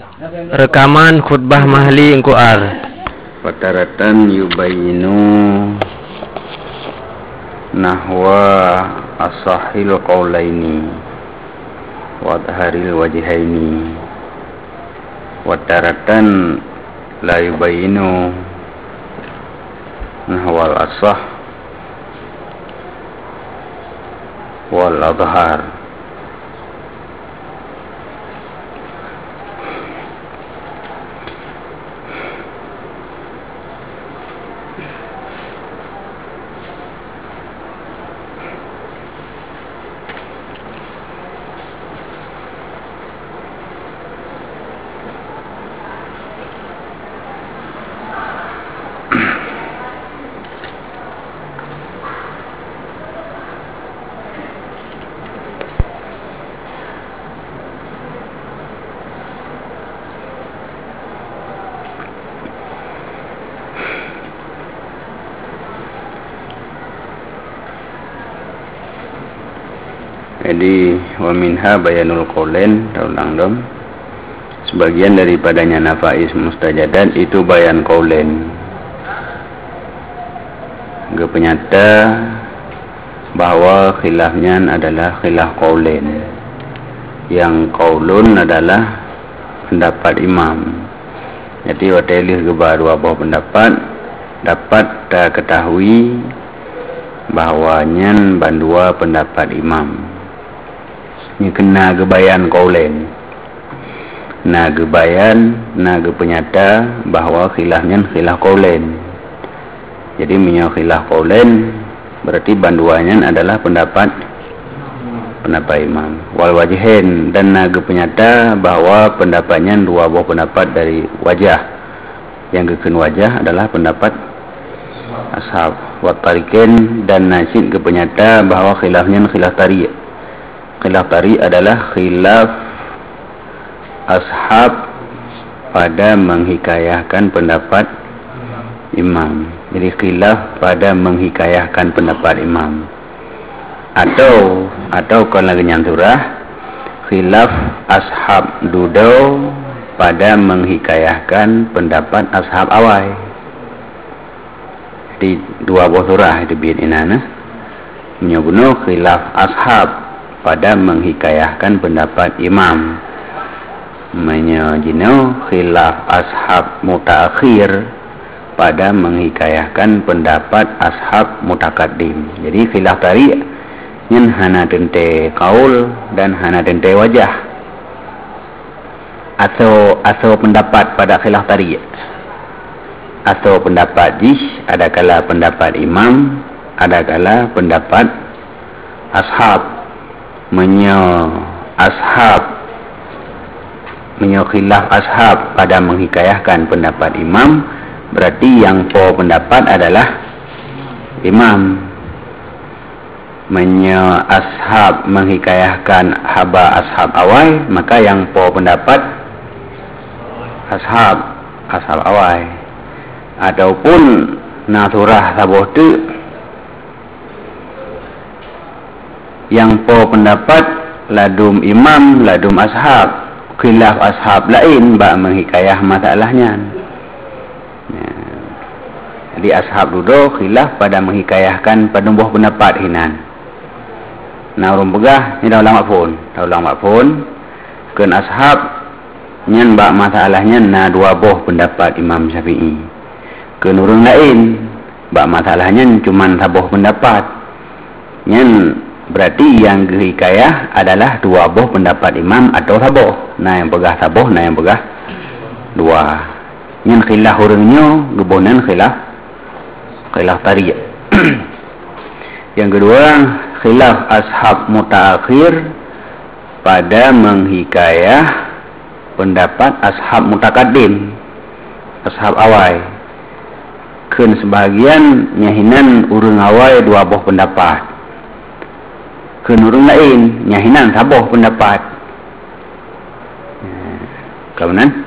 Rekaman khutbah mahli engku ar. Wataratan yubayinu nahwa asahil qaulaini wa dhaharil wajhaini. Wataratan la yubayinu nahwal asah wal adhar. Jadi wa minha bayanul qaulain taulang dom. Sebagian daripadanya nafais mustajadat itu bayan qaulain. Penyata bahwa khilafnya adalah khilaf qaulain. Yang qaulun adalah pendapat imam. Jadi watelih ke dua buah pendapat dapat ketahui bahwanya bandua pendapat imam. Ini kena gebayan qaulain. Na gebayan, na penyata bahwa khilafnya khilaf qaulain. Jadi minyak khilaf qaulain berarti banduannya adalah pendapat imam. Wal wajhain, dan na penyata bahwa pendapatnya dua buah pendapat dari wajah. Yang keken wajah adalah pendapat ashab. Wa tariqin, dan nasid penyata bahwa khilafnya khilaf tariq. Khilaf tari adalah khilaf ashab pada menghikayahkan pendapat imam. Jadi khilaf pada menghikayahkan pendapat imam. Atau kalau lagi surah khilaf ashab dudo pada menghikayahkan pendapat ashab awai. Di dua buah surah itu biar inana menyobunuh khilaf ashab pada menghikayahkan pendapat imam. Menyojino khilaf ashab mutaakhir pada menghikayahkan pendapat ashab mutakaddim. Jadi khilaf tari nyen hana tente kaul dan hana tente wajah. Atau pendapat pada khilaf tari. Atau pendapat jis, adakala pendapat imam, adakala pendapat ashab. Khilaf ashab pada menghikayahkan pendapat imam, berarti yang pendapat adalah imam. Ashab menghikayahkan haba ashab awai, maka yang pendapat ashab awai. Ataupun naturah sabotu yang pendapat ladum imam, ladum ashab, khilaf ashab lain bak menghikayah masalahnya. Jadi ashab dulu khilaf pada menghikayahkan penumbuh pendapat hinan. Nah urung pegah ni dah ulama pun keun ashab nyen bak masalahnya na dua buah pendapat Imam Syafi'i. Keun urung lain bak masalahnya cuma sabuh pendapat. Nyen berarti yang hikayah adalah dua buah pendapat imam atau sabuh. Nah yang pegah sabuh, nah yang pegah dua. Yang khilaf hurungnya gebonan khilaf tari. Yang kedua khilaf ashab mutaakhir pada menghikayah pendapat ashab mutakaddim, ashab awai. Keun sebahagian nyahinan urung awai dua buah pendapat. Kenurung lain nyahinan sabuh pendapat. Kemudian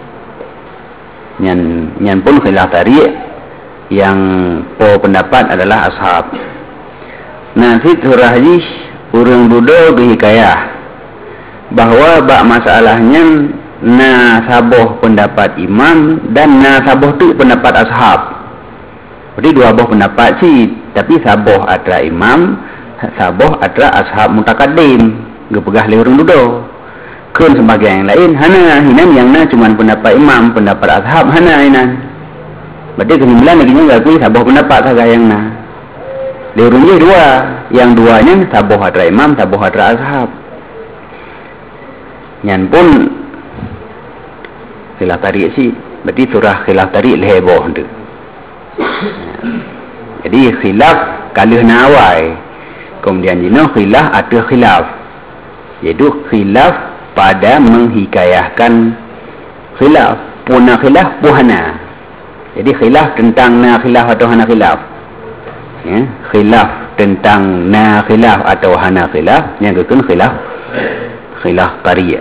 nyan pun khilaf tari yang pendapat adalah ashab. Nah fit surah hadis urang dudo dihikayah bahwa bak masalahnya na sabuh pendapat imam dan na sabuh tu pendapat ashab. Jadi dua buah pendapat sih, tapi sabuh atra imam, sabuh atra ashab mutakaddim, gepegah le urang dudo. Keun sebagai yang lain hana hinan yang na cuman pendapat imam, pendapat ashab hana hinan. Berarti kesimpulan lagi nya gak sabuh pendapat saga yang na. Le urang je dua, yang duanya sabuh atra imam, sabuh atra ashab. Nyan pun khilaf tarik sih, berarti surah khilaf tarik leheboh tu. Jadi khilaf kaluh nawai, kemudian jino khilaf atau khilaf, iaitu khilaf pada menghikayahkan khilaf, puna khilaf puhana. Jadi khilaf tentang na khilaf atau hana khilaf, ya, khilaf tentang na khilaf atau hana khilaf, yang kedua khilaf tarik.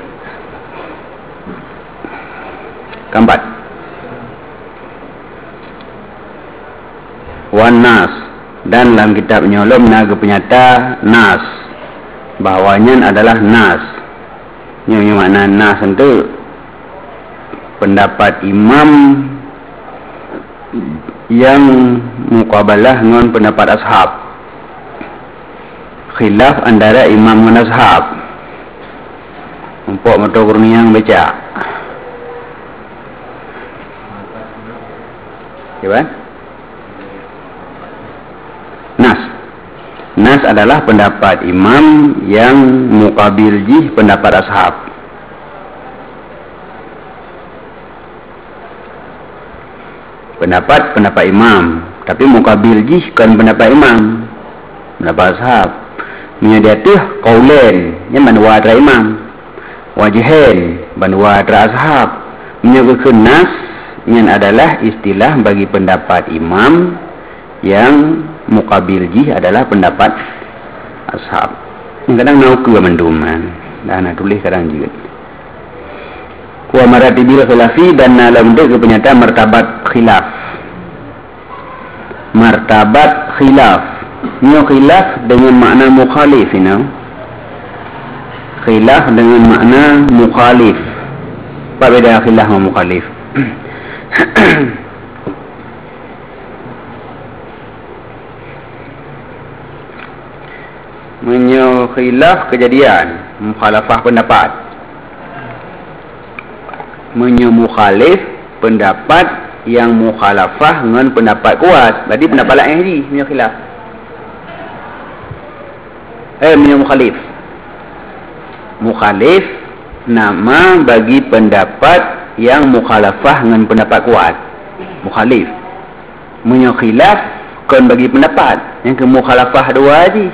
Keempat, wan nas, dan dalam kitab nyolom naga penyata nas, bahawanya adalah nas. Yang makna nas itu pendapat imam yang muqabalah dengan pendapat ashab, khilaf antara imam dan ashab. Empok mata kurniang baca ya, Nas adalah pendapat imam yang muqabil jih pendapat ashab. Pendapat imam, tapi muqabil jih kan pendapat imam, pendapat ashab. Menyediatuh qaulen yang banwa tra imam, wajhain banwa tra ashab. Menyebutkan nas yang adalah istilah bagi pendapat imam yang muqabil jih adalah pendapat ashab. Yang kadang nak ke menduman dan nak tulis kadang juga. Wa maratibil khilafi, dan dalam bentuk penyataan martabat khilaf. Martabat khilaf. Ini khilaf dengan makna mukhalif, khilaf dengan makna mukhalif. Apa beda khilaf sama mukhalif? Menyokhilaf kejadian, mukhalafah pendapat, menyemukhalif pendapat yang mukhalafah dengan pendapat kuat. Berarti pendapat lain ni menyokhilaf, menyemukhalif. Mukhalif nama bagi pendapat yang mukhalafah dengan pendapat kuat, mukhalif. Menyokhilaf kan bagi pendapat yang ke mukhalafah dua je.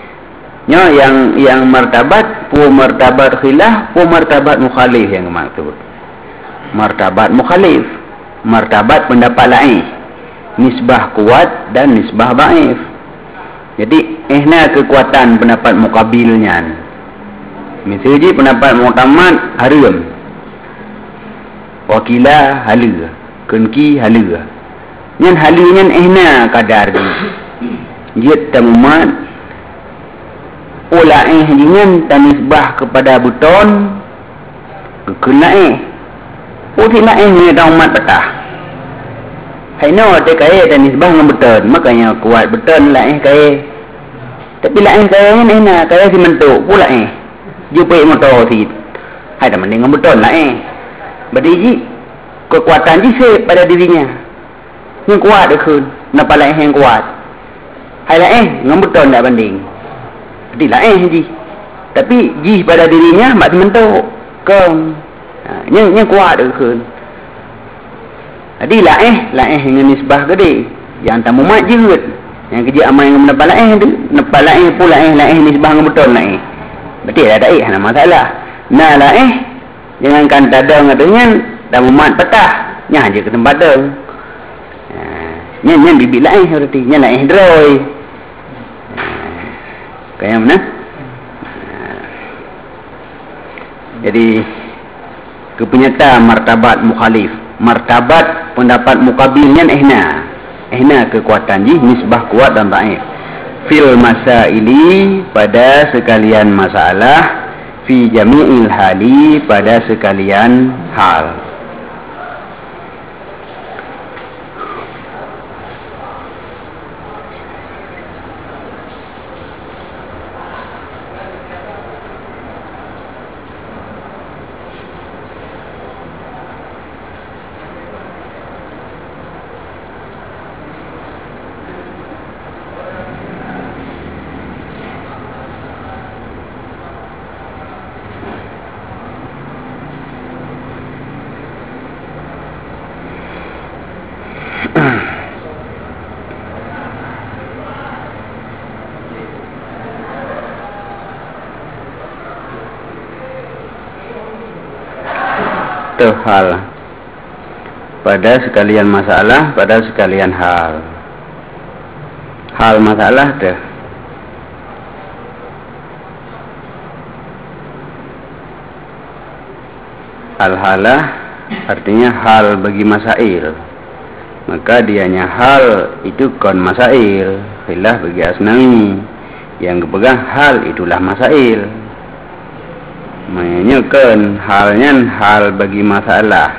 Yang martabat pu martabat khilaf, pu martabat mukhalif yang maksud. Martabat mukhalif, martabat pendapat lain, nisbah kuat dan nisbah dhaif. Jadi ihna kekuatan pendapat muqabilnya. Misalnya pendapat mu'tamad haram, wakila hala, kunki hala. Nyan halanya ihna kadar dia tamumat ulaih dengan tanisbah kepada buton kenaih utinaih ni daumat petah haino te kai tanisbah dengan buton, makanya kuat buton laih kai. Tapi laih kai ni na kai si mentuk pula jupai motor si hai dah mending dengan buton laih. Berarti kekuatan ji pada dirinya yang kuat dekun napa laih yang kuat hai laih dengan buton dak banding. Jadi lain ji, tapi ji pada dirinya mak sementuk kong, yang kuat dekun. Jadi lain dengan nisbah gede, yang tamu mat je, yang kerja amal dengan mendapat lain tu, mendapat lain pula lain nisbah dengan betul lain. Berarti ada ada masalah. Nah lain jangan kan tadang dengan tamu mat petah, nya je ke tempat dah. Nya bibit lain berarti, nya lain droi. Kayak mana? Jadi kepenyataan martabat mukhalif, martabat pendapat muqabilnya ihna kekuatan ji nisbah kuat dan dhaif. Fil masaili, pada sekalian masalah, fi jami'il hali, pada sekalian hal. Hal pada sekalian masalah, pada sekalian hal. Hal masalah dah. Al-halah artinya hal bagi masail, maka dianya hal itu kon masail. Khilaf bagi Asnawi, yang kepegang hal itulah masail. Menyekan halnya hal bagi masalah.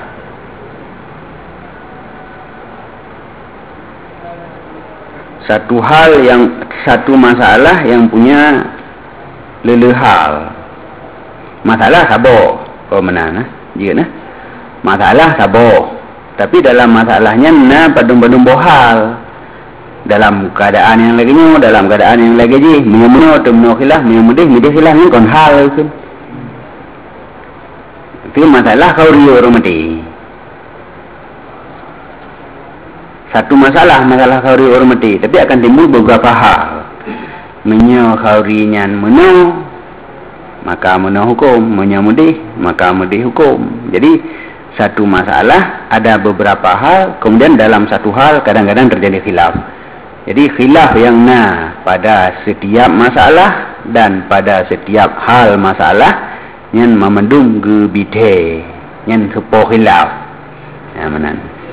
Satu masalah yang punya lelehal. Masalah sabo, kau mana? Jika masalah sabo, tapi dalam masalahnya padung-padung bohal. Dalam keadaan yang lagi nyu, dalam keadaan yang lagi ji, menyo temno khilaf, midih khilaf ni kon hal kan. Itu masalah kau rio hormati. Satu masalah kau rio hormati, tapi akan timbul beberapa hal. Menyo kau rinyan meno, maka meno hukum. Menyo mudih, maka mudih hukum. Jadi satu masalah ada beberapa hal, kemudian dalam satu hal kadang-kadang terjadi khilaf. Jadi khilaf yang pada setiap masalah dan pada setiap hal masalah yang memandung gebide, yang sepo khilaf. Ya mana?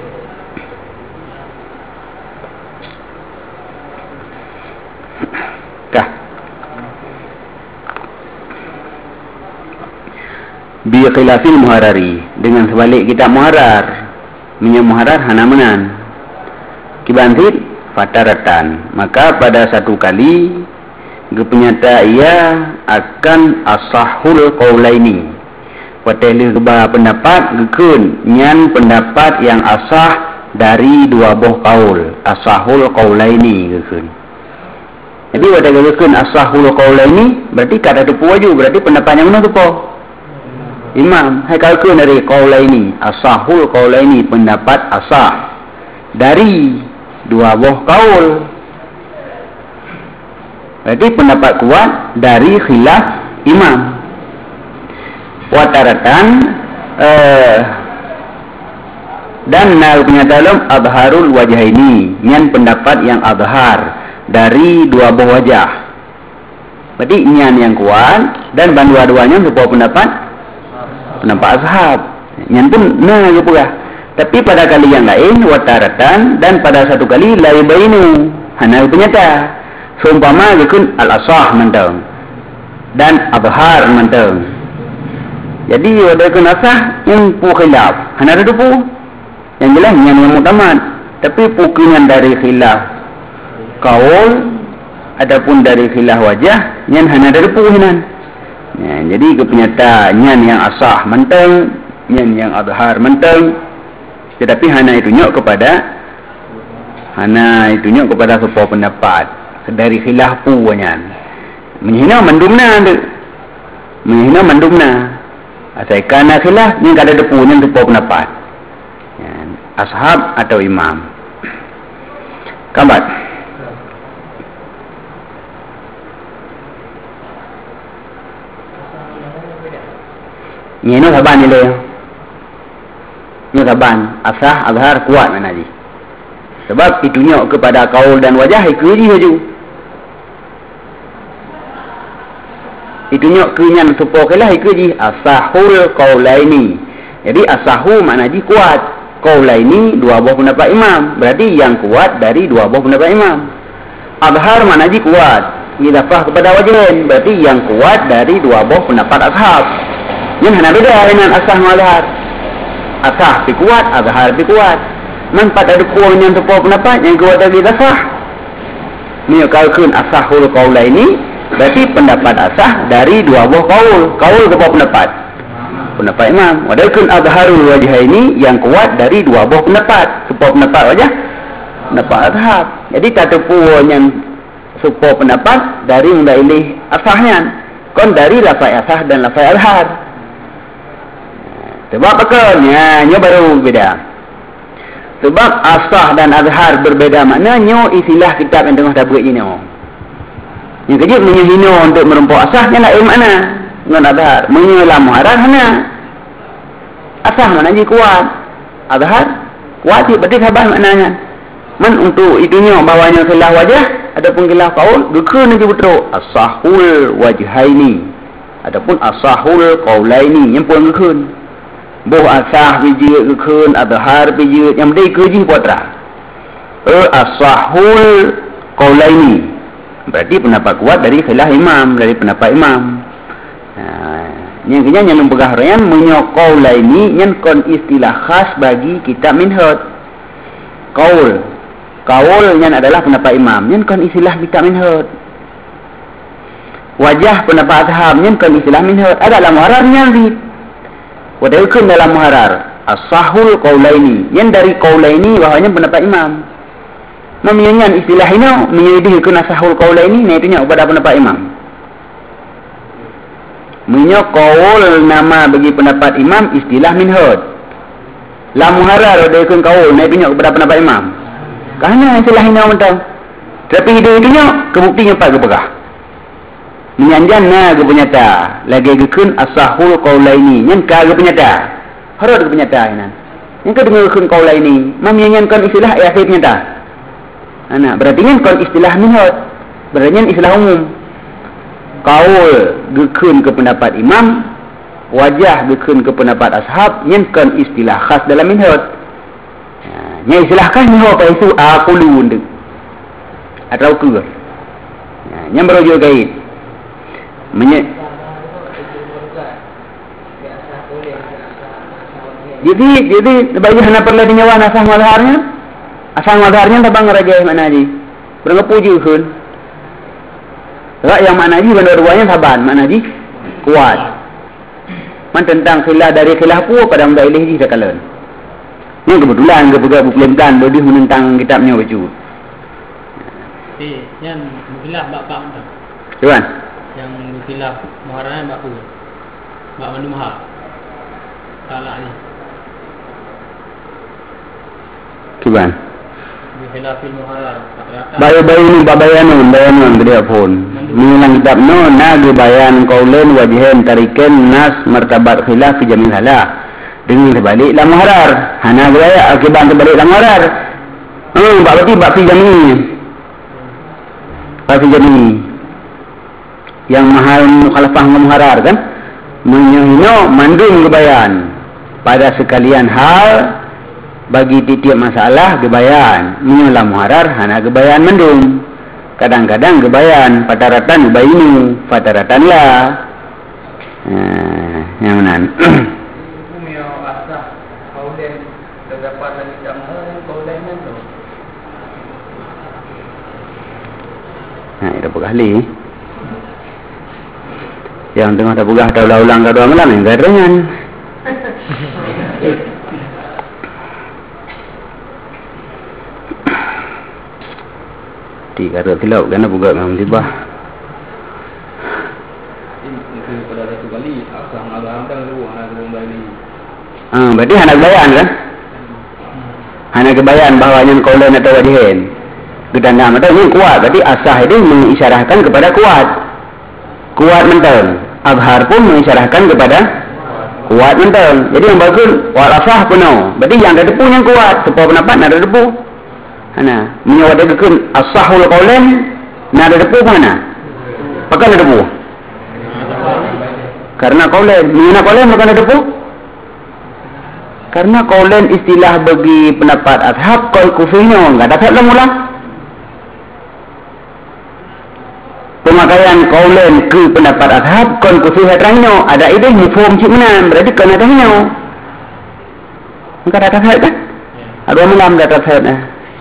Kah? Bi khilafil muharari, dengan sebalik kitab muharar. Muharar hana menan. Kibantit fataratan, maka pada satu kali kepenyata ia akan asahul qaulaini. Pateli keba pendapat gekun nyan pendapat yang asah dari dua buah kaul. Asahul qaulaini gekun. Jadi pada gekun asahul qaulaini berarti kada tupu waju, berarti pendapat yang mana tupu? Imam. Hai kalkun dari qaulaini, asahul qaulaini, pendapat asah dari dua buah kaul. Berarti pendapat kuat dari khilaf imam. Wataratan dan nal penyatalum abharul wajah ini, nyan pendapat yang abhar dari dua buah wajah. Berarti nyan yang kuat dan dua-duanya sebuah pendapat ashab. Nyan pun juga. Tapi pada kali yang lain wataratan dan pada satu kali la yubainu, hana penyata. Seumpama gekun al-asah mentang dan abhar mentang. Jadi ada gekun asah yang pu khilaf, hana ada pu. Yang jelas yang mutamat, tapi pukinan dari khilaf kaul adapun dari khilaf wajah yang hana ada pu hinan. Ya, jadi kepenyata yang asah mentang, yang abhar mentang. Tetapi hana itu nyok kepada sebuah pendapat dari khilaf puanyan. Menghina mendumna asalkan khilaf ni kada ada punya sebuah pendapat. Ya, ashab atau imam. Kambat. Ni saban ni le. Ni saban asah azhar kuat mana ji. Sebab itunya kepada kaul dan wajah itu je haju. Itunya kenyan supokelah itu je asahul qaulaini. Jadi asahu makna ji kuat. Qaulaini dua buah pendapat imam. Berarti yang kuat dari dua buah pendapat imam. Azhar makna ji kuat. idafah kepada wajihin. Berarti yang kuat dari dua buah pendapat ashab. Yang hana beda dengan asah dengan azhar. Asah lebih kuat, azhar lebih kuat. Manfaat ada kuat yang tepuh pendapat yang kuat dari idafah. Menyekalkan asahul qaulaini, berarti pendapat asah dari dua buah qaul. Qaul kepada pendapat imam. Walaupun azharul wajhaini yang kuat dari dua buah pendapat. Kepada pendapat wajah, pendapat ashab. Jadi tak tepuh yang supaya pendapat dari mendailih asahnya. Kon dari lafaz asah dan lafaz azhar. Sebab apa? Nya baru beda. Sebab asah dan azhar berbeza maknanya istilah kitab yang tengah dah buat ini. Yang kejut menyehina untuk merempuk asah nya lain makna dengan azhar. Menyelam muharrar hana. Asah maknanya kuat. Azhar kuat berarti sabar maknanya. Man untuk itunya bawahnya khilaf wajah adapun khilaf qaul gekun aja betul. Asahul wajhaini. Adapun asahul qaulaini yang pun gekun. Boh asah biji gekun azhar biji yang dei keji putra. Asahul qaulaini. Berarti pendapat kuat dari khilaf imam, dari pendapat imam. Yang kenya yang membegah rayan menyokol qaulaini yang kon istilah khas bagi kitab minhaj. Qaul yang adalah pendapat imam, yang kon istilah kitab minhaj. Wajah pendapat ashab yang kon istilah minhaj. Ada dalam muharrarnya di wadaikan dalam muharrar as-sahul qaulaini yang dari qaulaini bahawanya pendapat imam. Namanya istilah ini menyedihkan as-sahul qaulaini nah itunya kepada pendapat imam. Menyo qaul nama bagi pendapat imam istilah minhaj. La muharrar wadaikan qaul nah itunya kepada pendapat imam. Karena istilah ini mentang. Tapi itunya kebuktinya pak kepegah. Menyanjana ke penyata lagi gekun asahul qaulaini yang ka ke penyata harus ke penyata ini yang ka dengar gekun qaulaini menyanyikan istilah akhir penyata anak berarti kan istilah minhaj berarti istilah umum qaul gekun ke pendapat imam wajah gekun ke pendapat ashab yang kan istilah khas dalam minhaj yang istilah khas minhaj apa itu aqulu atau ke yang baru juga gaib jadi bagi hana perlu dinyawa asah mazharnya tabang raja mana ji berapa puji kun yang mana ji benda-duanya saban mana ji kuat man tentang khilaf dari khilaf pu pada mendailih ji sakalan ni kebetulan kepegang bukulemkan bodi menentang kitabnya baju yang khilaf bab entah tuan yang khilaf muharram bab mandu mahal salah ni tuan khilaf muharram bayu-bayu ni bayanan gede pun mengulang kitab no nagu bayan qaulen wajhen tariken nas martabat khilaf fi jamil hala dengan terbalik la muharrar hana gaya akibat terbalik la muharrar berarti bab fi jamil yang mahal mukhalafah muharrar kan menyuhino mandung gebayan pada sekalian hal bagi titik masalah gebayan menyulam muharrar hana gebayan mandung kadang-kadang gebayan pataratan gebayinu pataratan lah yang mana umio asah kaulen terdapat dari jamah kaulen itu itu berkali yang tengah tak pegah tak ulang tak doang malam yang garangan tiga ratus kilo kerana buka memang tiba itu pada satu kali asal malam dan luar Bali berarti hana kebayan kan hana kebayan bahawanya kaulen atau wajhin gedanda mata ini kuat berarti asah itu mengisyarahkan kepada kuat mentang azhar pun mengisyarahkan kepada kuat mentang jadi yang bagus wal asah penuh berarti yang ada depu yang kuat sebab pendapat ada depu mana menyawat dekun asahul qaulan ada depu mana pakai ada depu karena qaulan mana qaulan bukan ada depu karena qaulan istilah bagi pendapat ashab qaul kufiynya enggak dapat mula pemakaian kaulen ke pendapat ashab kon kusuh hatrahnya ada ide mufhum cik menan berarti kon hatrahnya maka data saya kan ada malam data saya nah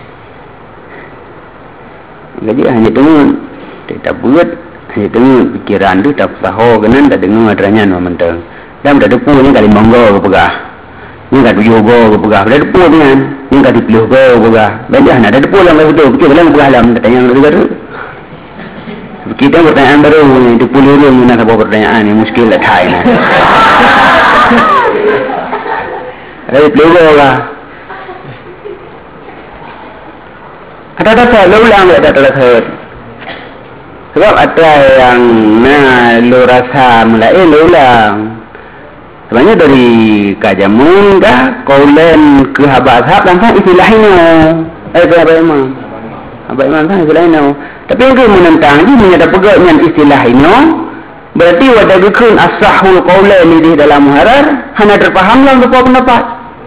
jadi hanya dengar tidak buat hanya dengar pikiran tu tak saho kenan tak dengar hatrahnya no mentang dan dah depu ni kali monggo ke pegah ni kat yoga ke pegah dah depu dengan ni kat dipelih ke pegah banyak nak ada depu lah betul betul dalam pegah dalam tanya yang baru kita pertanyaan baru ni depu luru nak apa pertanyaan ni muskil lah thai nah ada dipelih lah ada saya ulang ada saya sebab ada yang lu rasa mulai lu ulang sebenarnya dari kajamun dah kaulen ke habab-habab langsung istilahnya apa imam apa imam kan istilahnya tapi yang menentang dia menyadap pegaknya istilahnya berarti wadah gukun as-sahul kaulen ini dalam muharar hanya terpaham dalam beberapa pendapat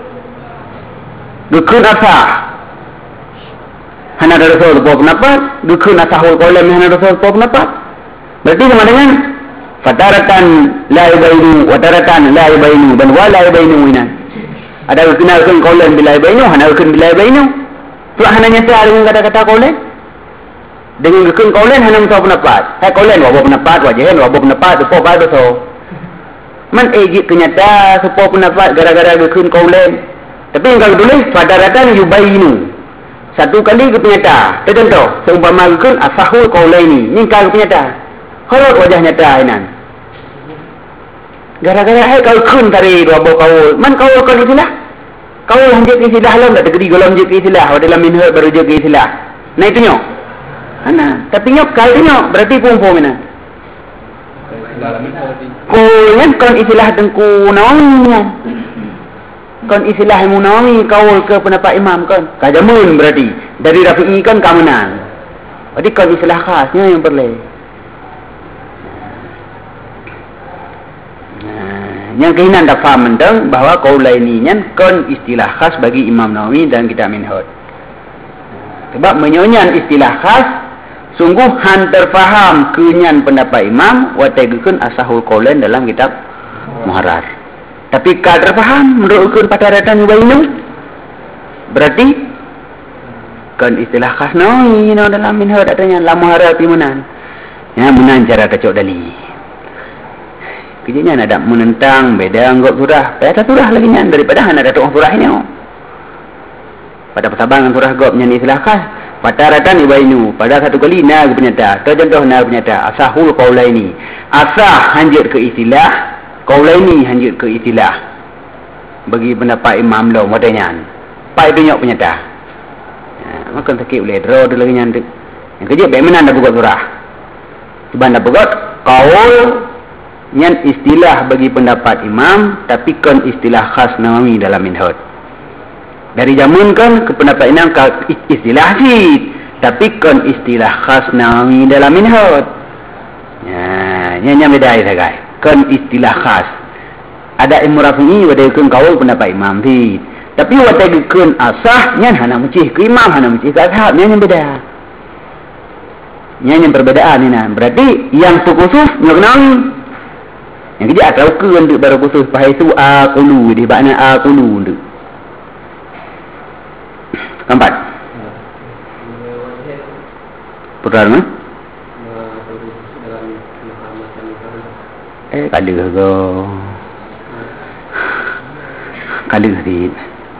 gukun asah hanya ada beberapa pendapat gukun asahul kaulen hanya ada beberapa pendapat berarti sama dengan fataratan la yubainu wataratan la yubainu dan wala yubainu ini ada kena kan kaulan bila yubainu hana kan bila yubainu tu hana nyata dengan kata-kata kaulan dengan kan kaulan hana mesti pendapat kaulan wa pendapat wajahan wa pendapat tu apa tu man ejik kenyata sepo pendapat gara-gara kan kaulan tapi kalau tulis fataratan yubainu satu kali ke penyata tertentu seumpama kan asahul kaulaini ni kalau penyata kalau wajah nyata inan gara-gara kau kun tari dua kaul man kaul kan istilah kaul hanjit istilah lam dah tegeri golam je istilah dalam minhaj baru je istilah nah itu nyok ana tapi nyok kal nyok berarti pum ina kaul kan istilah tengku nawinya kan istilah munawi kaul ke pendapat imam kan kajamun berarti dari Rafi'i kan kamenan berarti kan istilah khasnya yang perlu yang keinginan dah faham mendeng bahawa kaula ini kan istilah khas bagi Imam Nawawi dan kitab Minhaj. Sebab menyonyan istilah khas sungguh han terfaham kenyan pendapat imam wa tegukeun asahul qaulan dalam kitab Muharrar. Tapi ka terfaham menurutkeun pataratan yubainu berarti kan istilah khas Nawawi dalam Minhaj adanya la Muharrar pimunan. Ya menan cara kacok dali. Kejadian ada menentang beda anggap surah. Beda surah lagi nyan daripada hanya ada tuang surah ini. Pada persabangan surah gop nyan istilah khas. Pataratan ibainu. Pada satu kali nak penyata. Tercontoh nak penyata. Asahul qaulaini. Asah hanjir ke istilah. Qaulaini hanjir ke istilah. Bagi pendapat imam lo modenya. Pai tunjuk penyata. Maka sakit boleh draw dulu lagi nyan. Yang kerja bagaimana anda buka surah. Sebab anda buka qaul yang istilah bagi pendapat imam tapi kan istilah khas Nawawi dalam Minhaj. Dari zaman kan ke pendapat imam istilah sih tapi kan istilah khas Nawawi dalam Minhaj. Ya, yang beda ya guys. Kan istilah khas. Ada ilmu Rafi'i wadai kan kaul pendapat imam sih. Tapi wadai kan asah yang hana mencih ke imam hana mencih ke ashab yang beda. Yang perbedaan ini. Berarti yang khusus Nawawi yang dia tahu ke untuk baru khusus pahai tu aqulu di makna aqulu tu. Keempat. Putar mana? Kali ke? Kali sedikit.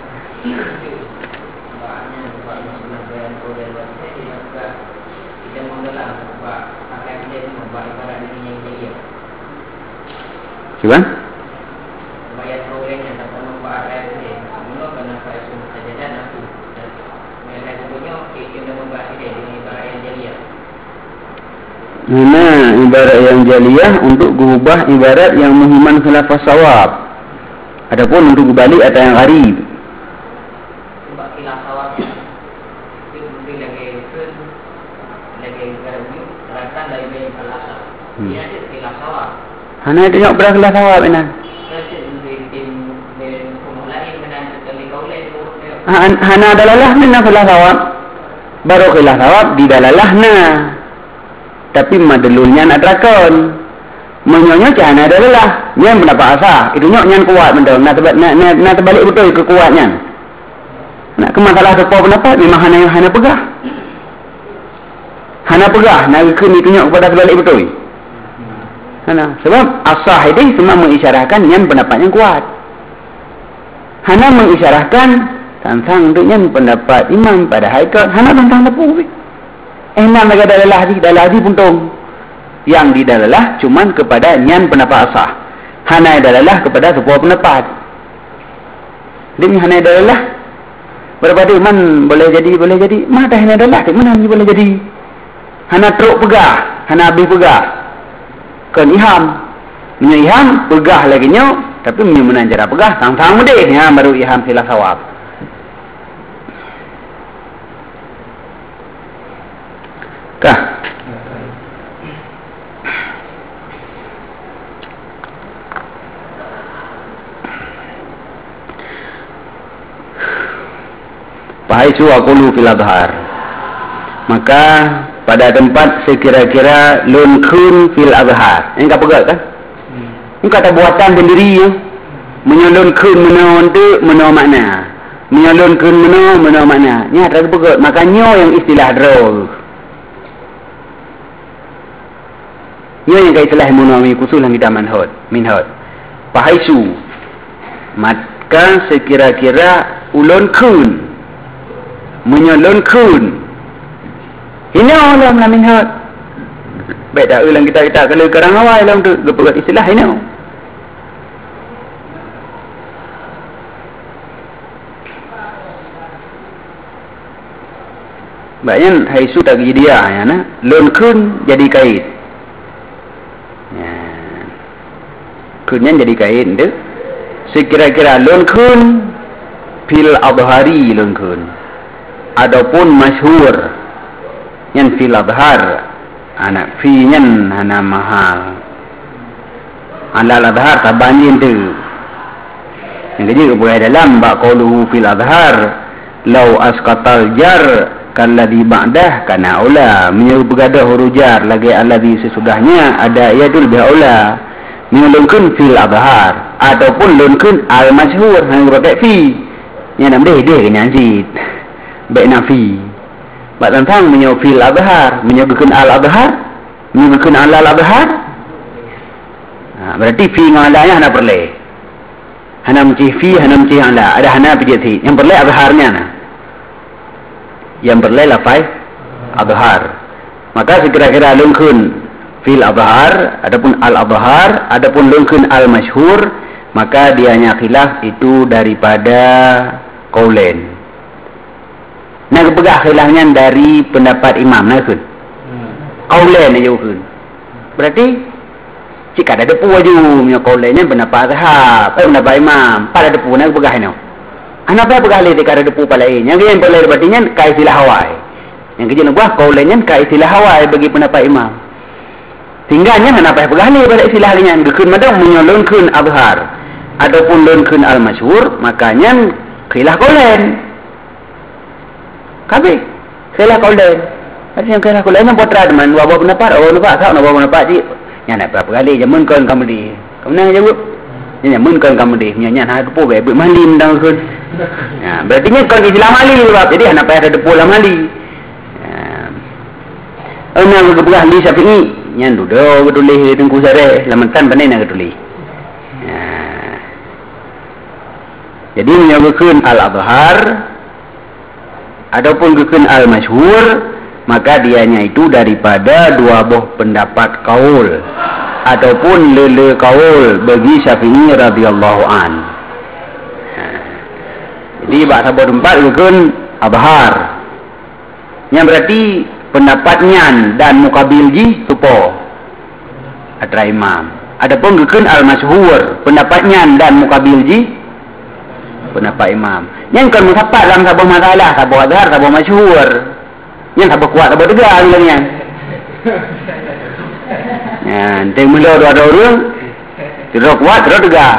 Cuba? Bayar programnya dapat membuat ayat ini. Mula kena pada semua sajadah aku. Mereka sebenarnya kita membahas ini dengan ibarat yang jaliyah. Mana ibarat yang jaliyah untuk berubah ibarat yang muhiman khilafah sawab. Adapun untuk berbalik atau yang gharib. Sebab khilafah sawab itu mungkin lagi gharib terangkan dari al-asal. Dia ada khilafah sawab. Hana tengok belah kelas awak benar. Hana dalalah mana kelas awak. Baru kelas awak di dalalahna. tapi madalulnya nak terakon. Menyonyo cahana adalah nyan pendapat asah. Itu nyan kuat benda. Nak terbalik betul kekuatnya. Nak ke masalah sepa pendapat memang hana pegah. Hana pegah nak kena tunjuk kepada terbalik betul. Sebab asah ini cuma mengisyarahkan nyan pendapat yang kuat. Hana mengisyarahkan tentang untuk nyan pendapat imam pada haikat. Hana tentang lepuh. Enam lagi dalam hati puntung. Yang didalalah cuman kepada nyan pendapat asah. Hana dalalah kepada sebuah pendapat. Dia hana dalalah berapa man boleh jadi. Mana hana dalalah di mana boleh jadi. Hana teruk pegah, hana habis pegah. Kan iham. Punya iham pegah lagi nyo, tapi punya menan cara pegah sang-sang mudih ya baru iham sila sawab. Kah? Fahaisu aqulu fil adhar. Maka pada tempat sekira-kira lunkun fil adhar. Ini tak pegat kan? Ini kata buatan sendiri ya. Menyolunkun meno makna. Menyolunkun meno makna. Ini tak pegat. Makanya yang istilah draw. Ini yang istilah munawmi kusul yang kita minhad. Fahaisu. Maka sekira-kira ulunkun menyolonkan ini Allah melamin hak baik tak ulang kita kalau kerang awal dalam tu lepas istilah ini baiknya haisu tak jadi dia ya na lonkun jadi kait ya kunnya jadi kait tu sekira-kira lonkun fil adhari lonkun adapun masyhur yang fil adhar anak fi nyan hana mahal ala adhar tabanyin tu yang jadi boleh dalam ba qauluhu fil adhar law asqatal jar kalladhi ba'dah kana aula menyeru begadah huruf jar lagi alladhi sesudahnya ada iadul bi aula menyelungkeun fil adhar ataupun lungkeun al masyhur hang pakai fi yang nam dia kena anjit baik nafi. Bak tentang menyufil adhar, menyebutkan al-adhar, menyebutkan al-adhar. Berarti fi dengan alanya hana perleh. Hana mencih fi, hana mencih ala. Ada hana pijati. Yang perleh adharnya. Yang perleh lafai adhar. Maka sekira-kira lungkun fil adhar, adapun al-adhar, adapun lungkun al-masyhur, maka dianya khilaf itu daripada qaulain. Nak pegah khilafnya dari pendapat imam nak kun. Qaulain aja kun. Berarti jika ada depu aja punya qaulainnya pendapat sahab, pendapat imam, pada depu nak pegah ini. Anak apa pegah le dekat depu palain. Yang yang boleh berartinya kai istilah hawai. Yang kejadian buah qaulainnya kai istilah hawai bagi pendapat imam. Tinggalnya kenapa pegah le pada istilah lainnya gekun madam menyolonkeun adhar ataupun lonkeun al-masyhur, makanya khilaf qaulain. Kabeh khilaf qaulain. Ada yang khilaf qaulain yang potrat man wa pendapat, tak nak pendapat dia. Yang nak berapa kali jamunkan kamu di. Kamu nang jawab. Yang jamunkan kamu di. Yang nak depu baik mandi mendang kun. Ya, berarti ni kan Islam ali sebab jadi anak payah ada depu lam ali. Ana berpegah li Syafi'i, yang duduk tulis tengku sare lamantan pandai nak tulis. Jadi menyebutkan al-adhar ataupun gekun al-masyhur, maka dianya itu daripada dua buah pendapat kaul ataupun lele kaul bagi Syafi'i radhiyallahu an. Jadi bahasa tempat gekun adhar yang berarti pendapatnya dan mukabil ji supo atra imam. Adapun gekun al-masyhur pendapatnya dan mukabil ji pendapat imam. Yang kan mendapat dalam sebuah masalah, sebuah adhar, sebuah masyhur. Yang sebuah kuat, sebuah tegar bilangnya. Ya, nanti mula dua orang, terus kuat, terus tegar.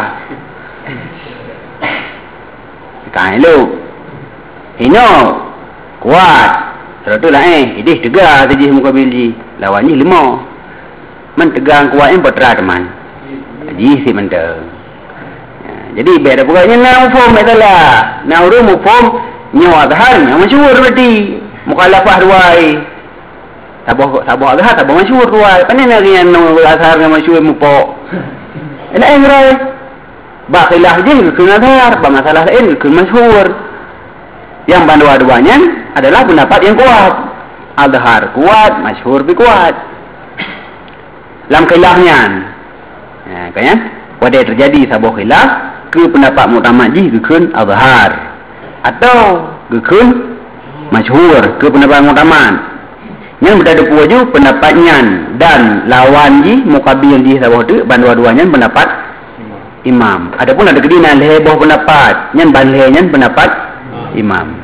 Kan lu. Ini kuat, Terus tu lah idih tegar tajih mukabil ji. Lawan ji lemah. Man tegang kuat yang berterah teman. Ji si mentah. Jadi beda pokoknya nak form adalah nak urus form nyawa adhar yang masyhur berarti mukhalafah ruai. Tabah adhar tabah masyhur ruai. Pandai nak yang adhar yang masyhur mupok. Enak ruai. Ba khilaf je ke adhar, ba masalah lain ke masyhur. Yang bandua-duanya adalah pendapat yang kuat. Adhar kuat, masyhur bi kuat. Dalam khilafnya. Kan? Pada terjadi sebuah khilaf ke pendapat muktamad ji ke azhar atau ke masyhur ke pendapat muktamad yang berada puaju pendapatnya dan lawan ji mukabil ji sabah tu bandua-duanya pendapat imam. Adapun ada kedinan leheboh pendapat nyan ban lehnyan pendapat imam.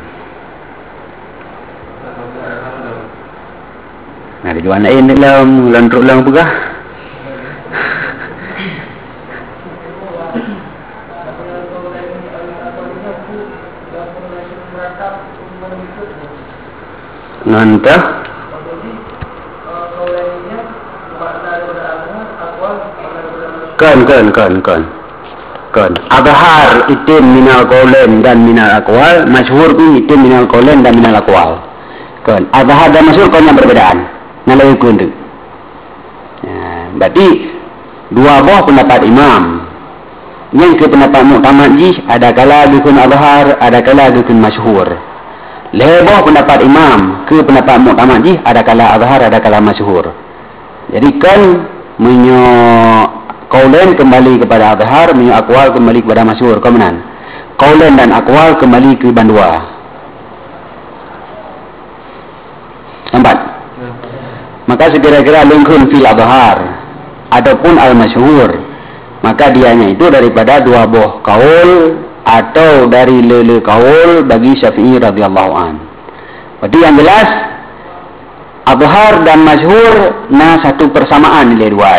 Nah tujuan lain dalam lantruk lang pegah. Ngantah kan adhar itim minal qawlan dan minal aqwal, masyhur pun itim minal qawlan dan minal aqwal. Kan adhar dan masyhur kan yang perbedaan nalai kun tu. Berarti dua buah pendapat imam. Yang ke pendapat muktamad ji ada kala dukun adhar, ada kala dukun masyhur. Lebah pendapat imam ke pendapat muktamad ji ada kala azhar, ada kala masyhur. Jadi kan qaulan kembali kepada azhar, aqwal kembali kepada masyhur. Kemudian qaulan dan aqwal kembali ke bandua. Nampak? Maka sekira-kira lungkun fil azhar ataupun al masyhur, maka dianya itu daripada dua buah qaul atau dari lele kaul bagi Syafi'i radhiyallahu an. Berarti yang jelas azhar dan masyhur na satu persamaan nilai dua.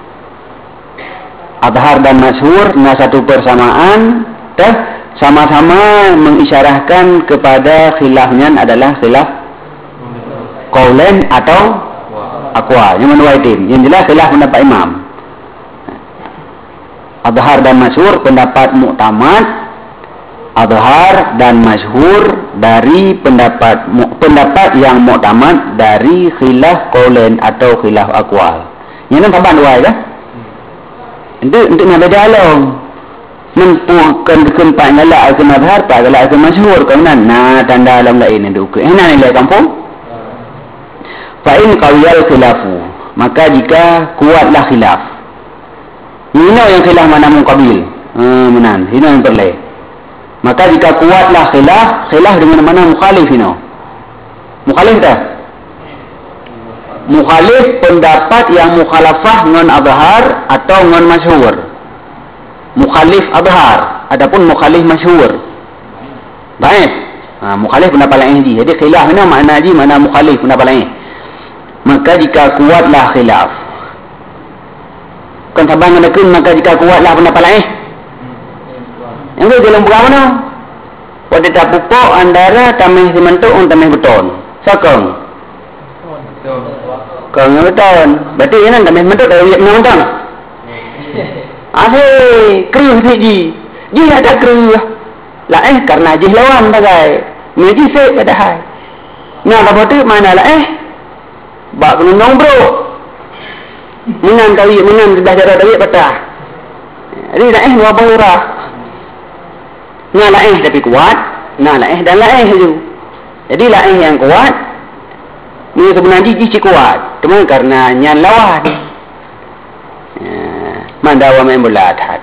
Azhar dan masyhur na satu persamaan, sama-sama mengisyarahkan kepada khilafnya adalah khilaf qaulan atau aqwal. Yang kedua itu, yang jelas khilaf pendapat imam. Azhar dan masyhur pendapat muktamad, azhar dan masyhur dari pendapat yang muktamad dari khilaf qaulan atau khilaf aqwal. Yang nampak dua ya. Untuk nak beda alam. Mempukan keempat nyala al azhar tak al masyhur kan tanda alam lain itu. Enak nilai kampung. Fa in qawiyal khilafu, maka jika kuatlah khilaf. Ini yang khilaf mana muqabil. Menan, ini yang terleh. Maka jika kuatlah khilaf dengan mana mukhalif ini. Mukhalif dah. Mukhalif pendapat yang mukhalafah ngon azhar atau ngon masyhur. Mukhalif azhar, adapun mukhalif masyhur. Baik. Mukhalif pendapat lain ji. Jadi khilaf mana makna ji, mana mukhalif pendapat lain. Maka jika kuatlah khilaf. Kan sabang nakun maka jika kuatlah pendapat lain. Yang itu dalam berapa mana? Pada tak pupuk antara tamih sementuk dan tamih beton. Sokong. Kong yang beton. Berarti ini tamih sementuk dari yang beton. Asyik. Kering siji. Ji ada kering. Lah karena ji lawan bagai. Meji sek pada hai. Nah apa tu mana lah bak penundong bro. Menang tawik, menang sebelah cara tawik patah. Jadi lah dua bahura. Nah laih tapi kuat, nah laih dan laih tu. Jadi laih yang kuat, ni sebenarnya ji kuat. Cuma karena nyan lawan. Mandawa main bola that.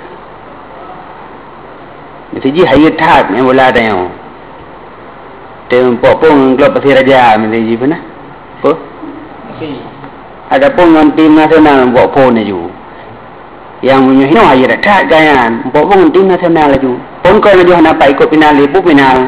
Mesti ji hayat that main bola ada yang. Tempo pun klub Pasir Raja mesti ji pernah. Apa? Ada pun tim nasional buat pon ju. Yang punya hino hayat that gayan. Buat pun tim nasional ju. Pun kau nak johan apa ikut final ibu final.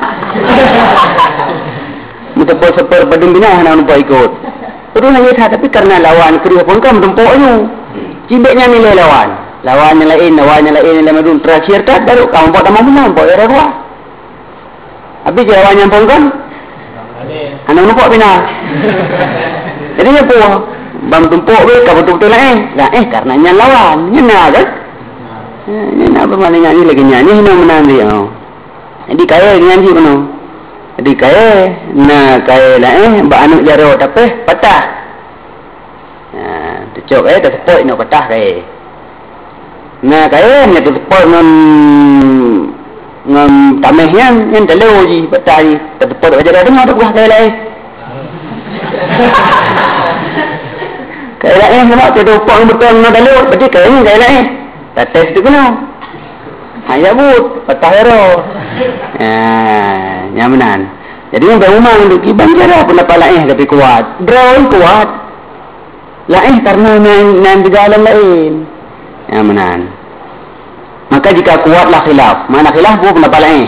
Muta sepor badung final nak lupa ikut. Perlu nak ikut tapi karena lawan kedua pun kan berempuk tu. Cibeknya nilai lawan. Lawannya lain nilai madun terakhir tak baru kamu buat nama benar buat era dua. Habis lawannya pun kan. Anak nampak bina. Jadi apa? Bang tumpuk we ka betul-betul lah karenanya lawan. Nyana kan? Nyana bermain nyanyi lagi nyanyi hina menang dia. Jadi kaya nyanyi kono. Jadi kaya kaya lah ba anak jaro tapi patah. Tucuk tertepuk nak patah kaya. Kaya nya tertepuk ngam tamehnya yang teleu ji patah ji tertepuk aja dengar tu kaya lai. Kaya lai sebab tertepuk betul nak teleu berarti kaya lai. Tak test tu kena. Hanya but patah hero. Nyamanan. Jadi orang rumah untuk kiban cara pendapat lain tapi kuat. Draw kuat. Lain karena nan berjalan lain. Nyamanan. Maka jika kuatlah khilaf. Mana khilaf pun pendapat lain.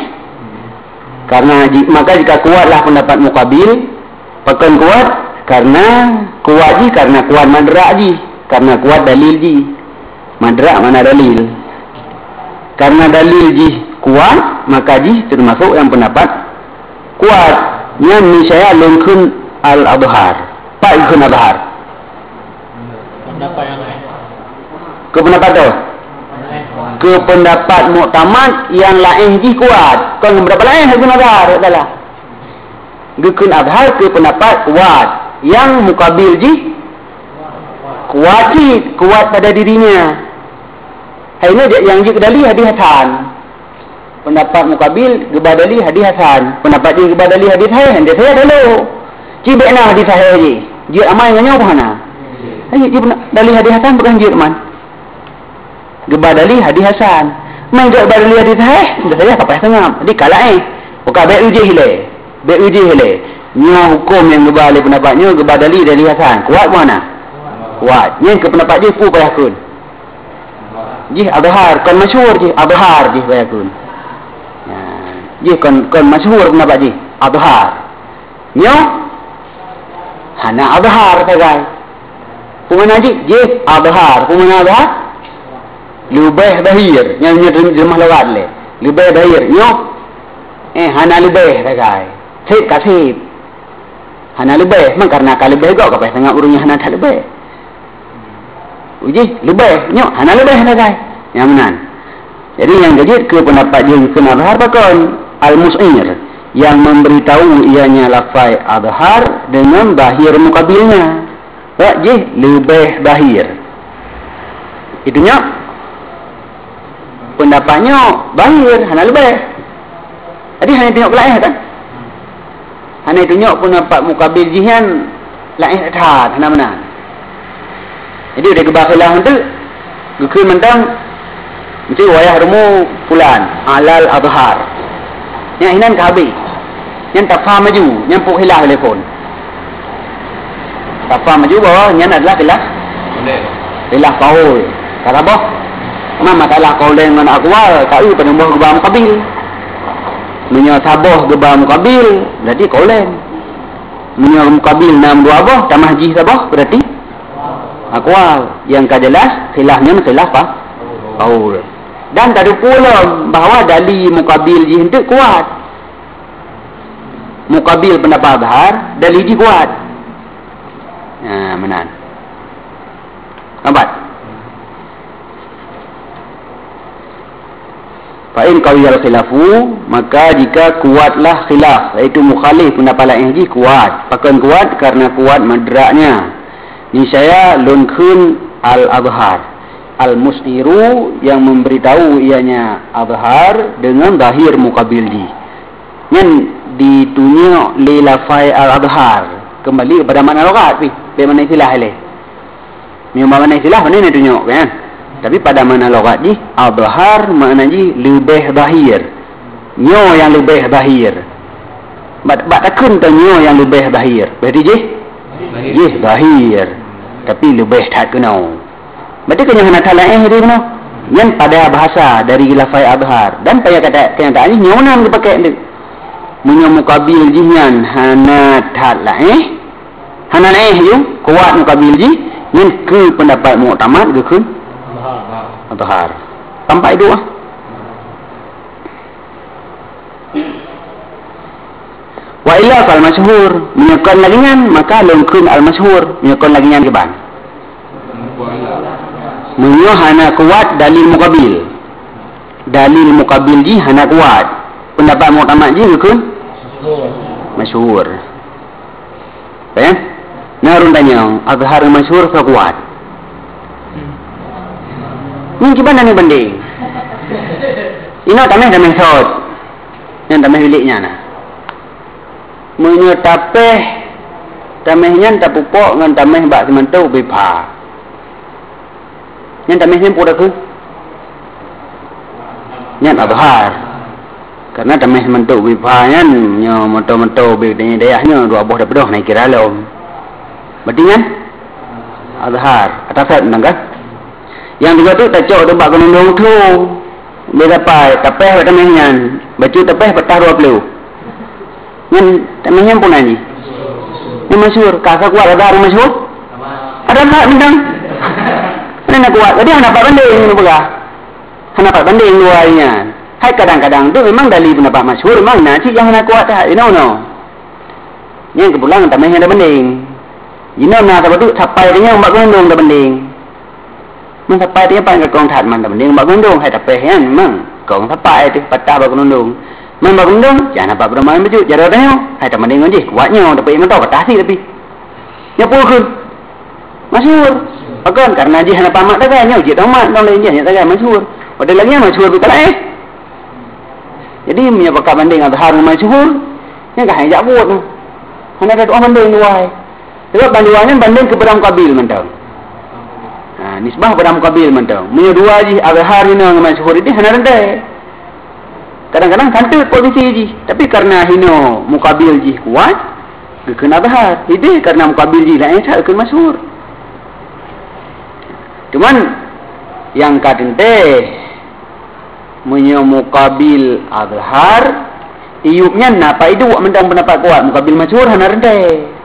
Maka jika kuatlah pendapat muqabil, pakan kuat karena kuat ji karena kuat madrak ji. Karena kuat dalil ji. Madrak mana dalil. Karena dalil ji kuat, maka ji termasuk yang pendapat kuat. Yang ni saya lengkun al-adhar. Pak ikun adhar. Pendapat yang lain. Ke pendapat tu? Ke pendapat muktamad yang lain ji kuat. Kalau pendapat lain ikun adhar adalah. Ikun adhar ke pendapat kuat. Yang mukabil ji kuat ji, kuat pada dirinya. Ini yang dikdali hadis hasan. Pendapat mukabil gebadali hadis hasan. Pendapat dia gebadali hadis sahih. Hadis sahih dulu. Cibekna hadis sahih je. Dia amal dengan apa mana? Dia dali hadis hasan bukan dia man. Gebadali hadis hasan. Main gebadali hadis sahih. Hadis sahih apa sangat. Jadi kalah bukan baik uji hile. Baik uji hile. Nya hukum yang gebadali pendapatnya gebadali dari hasan. Kuat mana? Kuat. Yang ke pendapat dia pu payahkun. Jih adhar kan masyhur jih adhar jih bayakun. Jih kan masyhur kenapa jih adhar. Nyo hana adhar tagai. Pemana jih adhar. Pemana adhar? Lebih bahir. Yang terjemah lewat le. Lebih bahir. Nyo hana lebih tagai. Sip kasih. Hana lebih. Memang karena kalau lebih kau kapai sangat urungnya hana tak lebih. Uji lebih nyok hana lebih nagai nyamanan. Jadi yang jadi ke pendapat yang kena adhar pakon al-mus'ir yang memberitahu ianya lafai adhar dengan bahir mukabilnya. Wajih lebih bahir. Itu nyok pendapatnya bahir hana lebih. Jadi hanya tengok lain kan? Hanya itu nyok pendapat mukabil jihan lain adhar hana menang. Jadi udah kebakilan tu gukui mentang mesti wayah rumu fulan alal adhar. Yang hinan kabi. Yang tak faham maju, yang puk hilah telefon. Tak faham maju bahawa yang adalah hilah kaul. Kata apa? Memang masalah kaul dengan akwal, kau penumbah gebam kabil. Menyasaboh gebam kabil, berarti kaulen. Menyam kabil nam dua apa? Tamah ji sabah berarti akwal. Yang kejelas khilafnya khilaf apa? Qaul. Dan tak ada pula bahawa dali mukabil ji hendak kuat. Mukabil pendapat adhar, dali ji kuat. Menan. Nampak? Fa'in qawiyal khilafu, maka jika kuatlah khilaf, iaitu mukhalif pendapat lain ji kuat. Pakan kuat karena kuat madraknya. Niscaya lunkun al-adhar al-mus'iru yang memberitahu ianya adhar dengan zahir mukabil di yang ditunjuk li lafai al-adhar kembali kepada makna logat bagaimana istilah ini mana istilah mana ini tunjuk kan tapi pada makna logat di adhar makna ji lebih zahir nyo yang lebih zahir takun nyo yang lebih zahir berarti ji zahir tapi lebih tak kenal. Berarti kenyataan talaih itu kenal. Yang pada bahasa dari lafai adhar dan pada kata kenyataan ini nyonan dipakai ni. Menyamukabil jihan hana talaih. Hana laih you kuat mukabil ji yang ke pendapat muktamad ke adhar. Tampak itu Wa illa fal masyhur, menyokon lagian maka lungkun al masyhur, menyokon lagian ke ban. Menyo hana kuat dalil muqabil. Dalil muqabil ji hana kuat. Pendapat muqaddamah ji lungkun masyhur. Faham? Narun tanya, azhar masyhur fa kuat. Ni gimana ni banding? Ino tameh sot. Yang tameh biliknya nah. Menyo tapeh tamehnya tapupok ngan tameh bak semantau bepa. Yang tamehnya pun dah ke? Yang azhar. Karena tameh semantau bepa nyan nyo mentau-mentau be dayahnya dua buah dah pedoh naik kira lom. Berarti kan? Azhar. Atas kan? Yang juga tu tak cok tu bak gunung tu. Bila dapat tapeh tamehnya. Baca tapeh patah 20. Yang tamehnya pun lagi. Yang masyhur, kakak kuat ada yang masyhur? Ada tak bintang? Mana nak kuat? Jadi hana dapat banding ni begah. Hana dapat banding luarnya. Hai kadang-kadang tu memang dalil pendapat masyhur memang nasi yang hana kuat tak. You know no. Yang kepulang tamehnya ada banding. You know na sebab tu sampai dia mbak gondong dah banding. Mun sampai dia pan ke kong that man dah banding mbak gondong hai tapeh kan memang kong sampai tu patah mbak gondong. Membak undang, jangan apa bermain baju. Jadi orang yang, hai tak mending je. Kuatnya, tapi yang tahu patah sih tapi. Yang pukul, masyhur. Akan karena je hana pamak tak kan? Yang je tamat, orang lain je hanya tak kan masyhur. Ada lagi yang masyhur betul Jadi menyebabkan banding azhar masyhur, yang kah hanya buat tu. Hana ada doa banding luai. Sebab bandingannya banding kepada muqabil mentau. Nisbah kepada muqabil mentau. Menyedua je azhar ini dengan masyhur itu hana rendah. Kadang-kadang kantut posisi ji. Tapi karena hino muqabil ji kuat, kena azhar. Ini karena muqabil ji lain tak kena masyhur. Cuman yang kadente menyo muqabil azhar, iupnya napa itu mendang pendapat kuat muqabil masyhur hana rendah.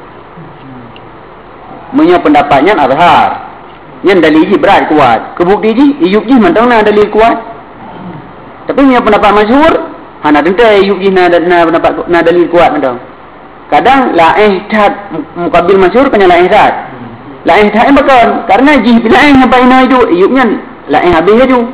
Menyo pendapatnya azhar. Yang dalil ji berat kuat. Kebukti ji iup ji mendang na dalil kuat. Tapi punya pendapat masyhur, hana tentai yuji na pendapat na dalil kuat mentau. Kadang laih tat muqabil masyhur kena laih tat. Laih tat betul karena ji laih apa ina itu yupnya laih habis itu.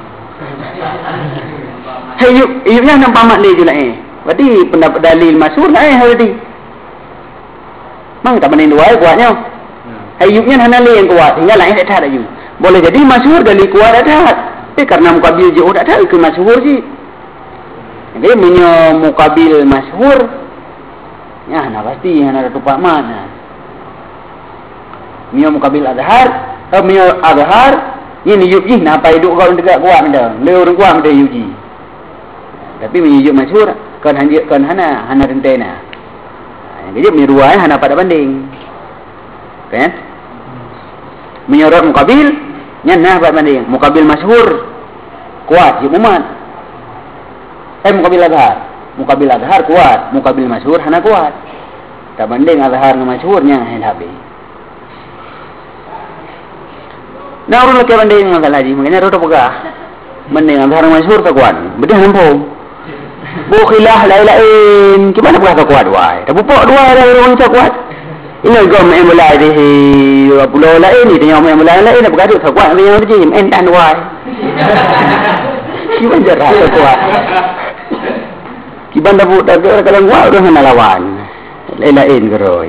Hey yupnya nampak mak le je laih. Berarti pendapat dalil masyhur laih berarti. Mang tak benar dua kuatnya. Hey yupnya hana le yang kuat, hingga laih tat aja. Boleh jadi masyhur dalil kuat tat. Tapi karena muqabil je tak ada ke masyhur je. Jadi menyo muqabil masyhur, ya hana pasti hana ada tupak mana. Menyo muqabil azhar, menyo azhar, ini yuji napa hidup kau dekat kuat dah. Leu orang kuat dah yuji. Tapi menyo masyhur kan hana rentena. Jadi menyo dua hana pada banding. Kan? Menyorot muqabil nya nah apa banding muqabil masyhur kuat je umat muqabil azhar kuat muqabil masyhur hana kuat tak banding azhar dengan masyhurnya habis nah urut ke banding masalah ji makanya rodo pegah banding azhar masyhur tak kuat bedah nampu bu khilah lain gimana pegah tak kuat wai tak pupuk dua orang tak kuat ini gom main bola di pulau lain ni tengok main bola lain nak bergaduh tak kuat dengan dia main dan wai. Kiban jarah tak kuat. Kiban dah buat dah kalau kuat dah nak lawan. Lain geroi.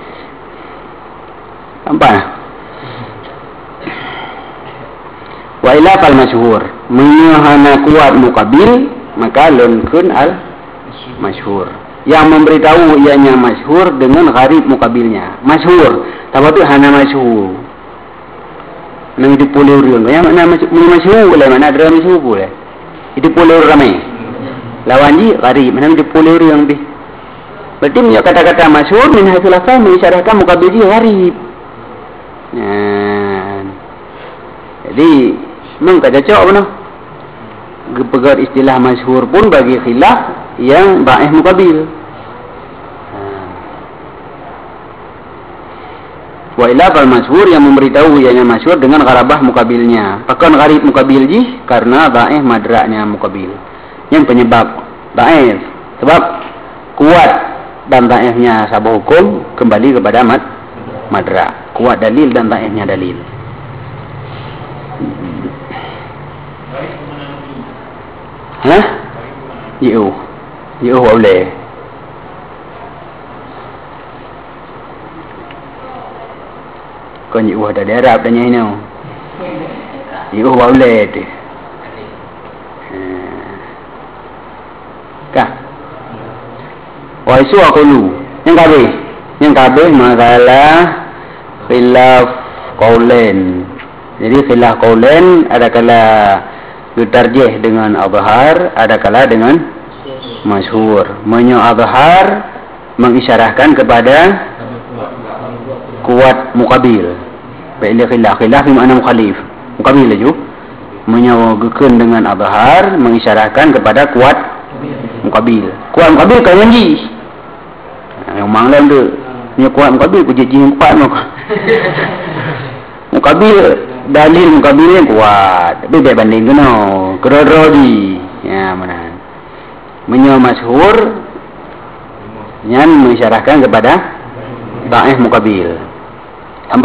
Nampak? Wa ila fal masyhur. Menyahana kuat muqabil maka lunkun al masyhur. Yang memberitahu ianya masyhur dengan gharib muqabilnya. Masyhur. Tapi tu hana masyhur. Nang itu boleh orang. Yang mana masyhur boleh mana ada masyhur boleh. Itu boleh ramai. Lawan ji gharib. Mana itu boleh orang lebih. Berarti punya kata-kata masyhur min hasil lafaz mengisyaratkan muqabil ji gharib. Jadi memang tak cocok benar. Pegat istilah masyhur pun bagi khilaf yang baih muqabil. Wa ila fal masyhur yang memberitahu ianya masyhur dengan gharabah muqabilnya. Pakan gharib muqabil ji karena baih madraknya muqabil. Yang penyebab baih sebab kuat dan dhaifnya sabah hukum kembali kepada madrak. Kuat dalil dan dhaifnya dalil. Hah? Yo boleh. Kau ni ada di Arab tanya ini. Yo boleh tu. Kah? Wa isu aqulu. Yang kabeh masalah khilaf qaulain. Jadi khilaf qaulain ada kala ditarjih dengan azhar, ada kala dengan masyhur. Menyo azhar mengisyarahkan kepada kuat muqabil. Bila khilaf makna mukhalif. Muqabil laju. Menyo gekeun dengan azhar mengisyarahkan kepada kuat muqabil. Kuat muqabil kan janji. Yang manglam tu. Ni kuat muqabil ku janji kuat noh. Muqabil dalil muqabil yang kuat. Tapi dia banding kena. Kedua-dua ya mana. Menyo masyhur yang mengisyarahkan kepada dhaif muqabil. 4.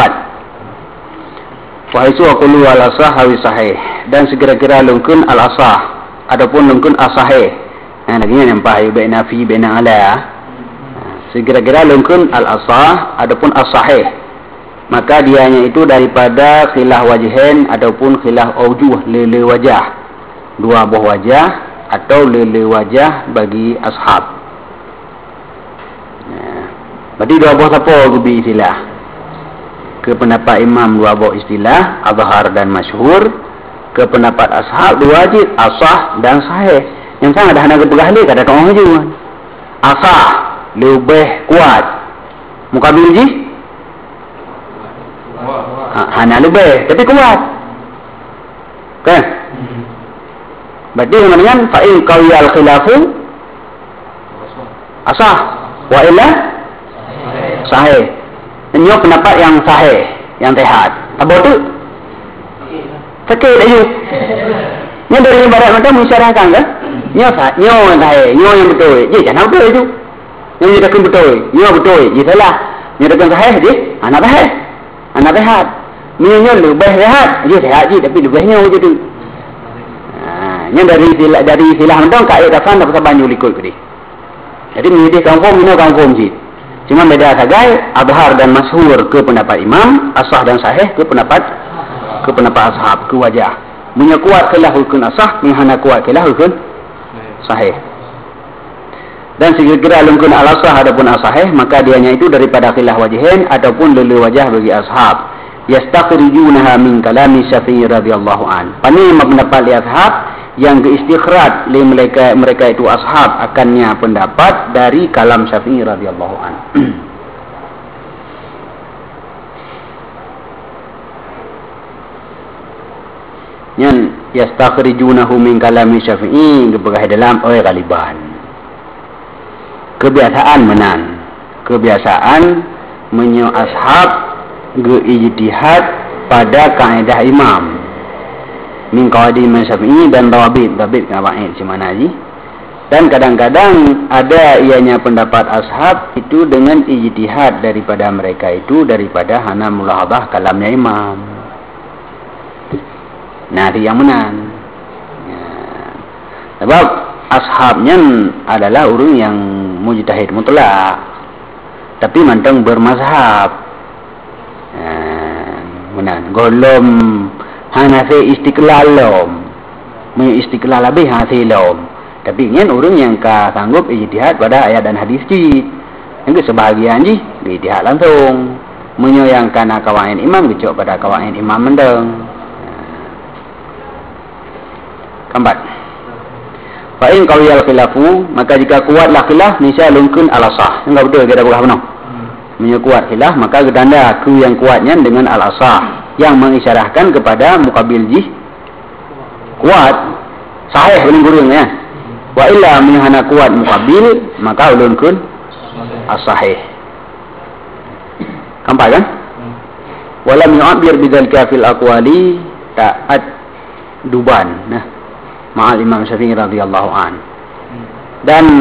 Wa isu aqulu al-asah hawi sahih, dan segera-gera lungkun al-asah adapun lungkun as-sahih. Lagi yang empat baina fi baina ala. Segera-gera lungkun al-asah adapun as-sahih, maka dianya itu daripada khilaf wajhain ataupun khilaf aujuh, lele wajah, dua buah wajah atau lele wajah bagi ashab. Berarti dua buah siapa gubi istilah? Ke pendapat imam dua buah istilah, azhar dan masyhur. Ke pendapat ashab dua wajib, asah dan sahih. Yang sana dah nak bergahli kada orang je. Asah lebih kuat. Muqabil ji? Hana lebih tapi kuat. Kan? Berarti dengan fa'il qawiyal khilafu asah wa illa sahih. Ini pendapat yang sahih, yang tehat. Apa tu? Sakit aja. Ni dari ibarat macam mensyarahkan kan? Nyo sahih, nyo yang betul. Je jangan betul itu. Yang nyatakan betul, nyo betul. Je salah. Nyatakan sahih je, anak sahih. Anak tehat. Nyo lebih tehat. Je tehat je tapi lebihnya je tu. Yang dari silah mentang kait dafan tak pasal banyak ikut ke dia. Jadi menjadi confirm ini confirm je. Cuma beda sagai azhar dan masyhur ke pendapat imam, asah dan sahih ke pendapat ashab, ke wajah. Punya kuat khilaf rukun asah, menghana kuat khilaf rukun sahih. Dan segera lungkun al-asah adapun as-sahih, maka dianya itu daripada khilaf wajhain ataupun lele wajah bagi ashab. Yastakhrijunaha min kalami Syafi'i radhiyallahu an. Pani pendapat li ashab yang keistikhraj li mereka itu ashab akannya pendapat dari kalam Syafi'i radhiyallahu an. Yang yastakhrijunahu min kalami Syafi'i keberah dalam galiban. Kebiasaan menan. Kebiasaan menyo ashab ge-ijtihad pada kaedah imam. Min qawadim Syafi'i dan dawabit kawaid semana ji. Dan kadang-kadang ada ianya pendapat ashab itu dengan ijtihad daripada mereka itu daripada hana mulahadhah kalamnya imam. Nah, itu yang menang. Ya. Sebab ashabnya adalah orang yang mujtahid mutlak. Tapi mantang bermazhab. Menang. Golom Hanafi istiqlalom. Istiqlal lebih hasilom. Tapi ingin orang yang sanggup ijtihad pada ayat dan hadis ji. Yang sebahagian ji ijtihad langsung. Menyayangkan kawain imam gecok pada kawain imam mendeng. Keempat. Fa in qawiyal khilafu, maka jika kuatlah khilaf nisya lungkun al-asah. Enggak betul kita bukan benar. Kuat khilaf maka gedanda ku yang kuatnya dengan al-asah yang mengisyarahkan kepada muqabil ji kuat sahih ulun gurung ya. Wa illa minhana kuat muqabil maka ulun kun as-sahih. Keempat kan? Walam yu'abbir bidzalika fil aqwali ta'at duban. Nah, ma'al Imam Syafi'i radhiyallahu an. Dan